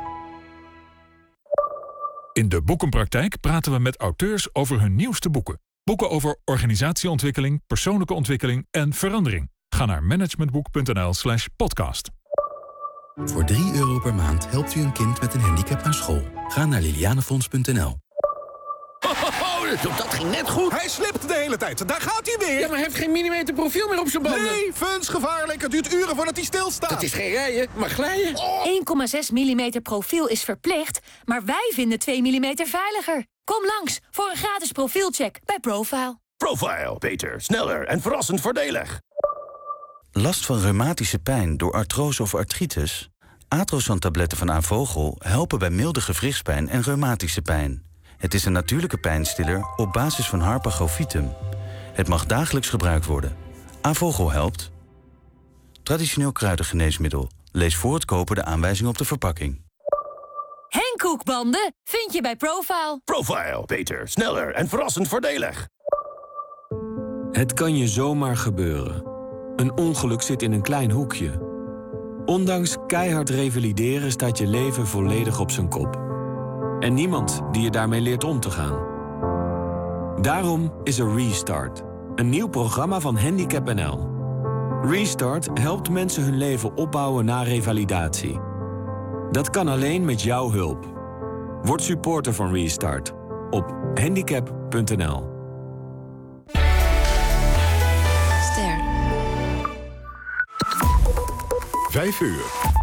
In de Boekenpraktijk praten we met auteurs over hun nieuwste boeken. Boeken over organisatieontwikkeling, persoonlijke ontwikkeling en verandering. Ga naar managementboek punt n l slash podcast. Voor drie euro per maand helpt u een kind met een handicap naar school. Ga naar lilianefonds punt n l. Dat ging net goed. Hij slipt de hele tijd. Daar gaat hij weer. Ja, maar hij heeft geen millimeter profiel meer op zijn banden. Nee, Funs, gevaarlijk. Het duurt uren voordat hij stilstaat. Dat is geen rijden, maar glijden. Oh. één komma zes millimeter profiel is verplicht, maar wij vinden twee millimeter veiliger. Kom langs voor een gratis profielcheck bij Profile. Profile, beter, sneller en verrassend voordelig. Last van reumatische pijn door artrose of artritis? Atrosan-tabletten van Avogel helpen bij milde gewrichtspijn en reumatische pijn. Het is een natuurlijke pijnstiller op basis van Harpagofitum. Het mag dagelijks gebruikt worden. Avogel helpt. Traditioneel kruidengeneesmiddel. Lees voor het kopen de aanwijzing op de verpakking. Henkoekbanden vind je bij Profile. Profile, beter, sneller en verrassend voordelig. Het kan je zomaar gebeuren. Een ongeluk zit in een klein hoekje. Ondanks keihard revalideren staat je leven volledig op zijn kop. En niemand die je daarmee leert om te gaan. Daarom is er Restart. Een nieuw programma van Handicap N L. Restart helpt mensen hun leven opbouwen na revalidatie. Dat kan alleen met jouw hulp. Word supporter van Restart op handicap punt n l. Vijf uur.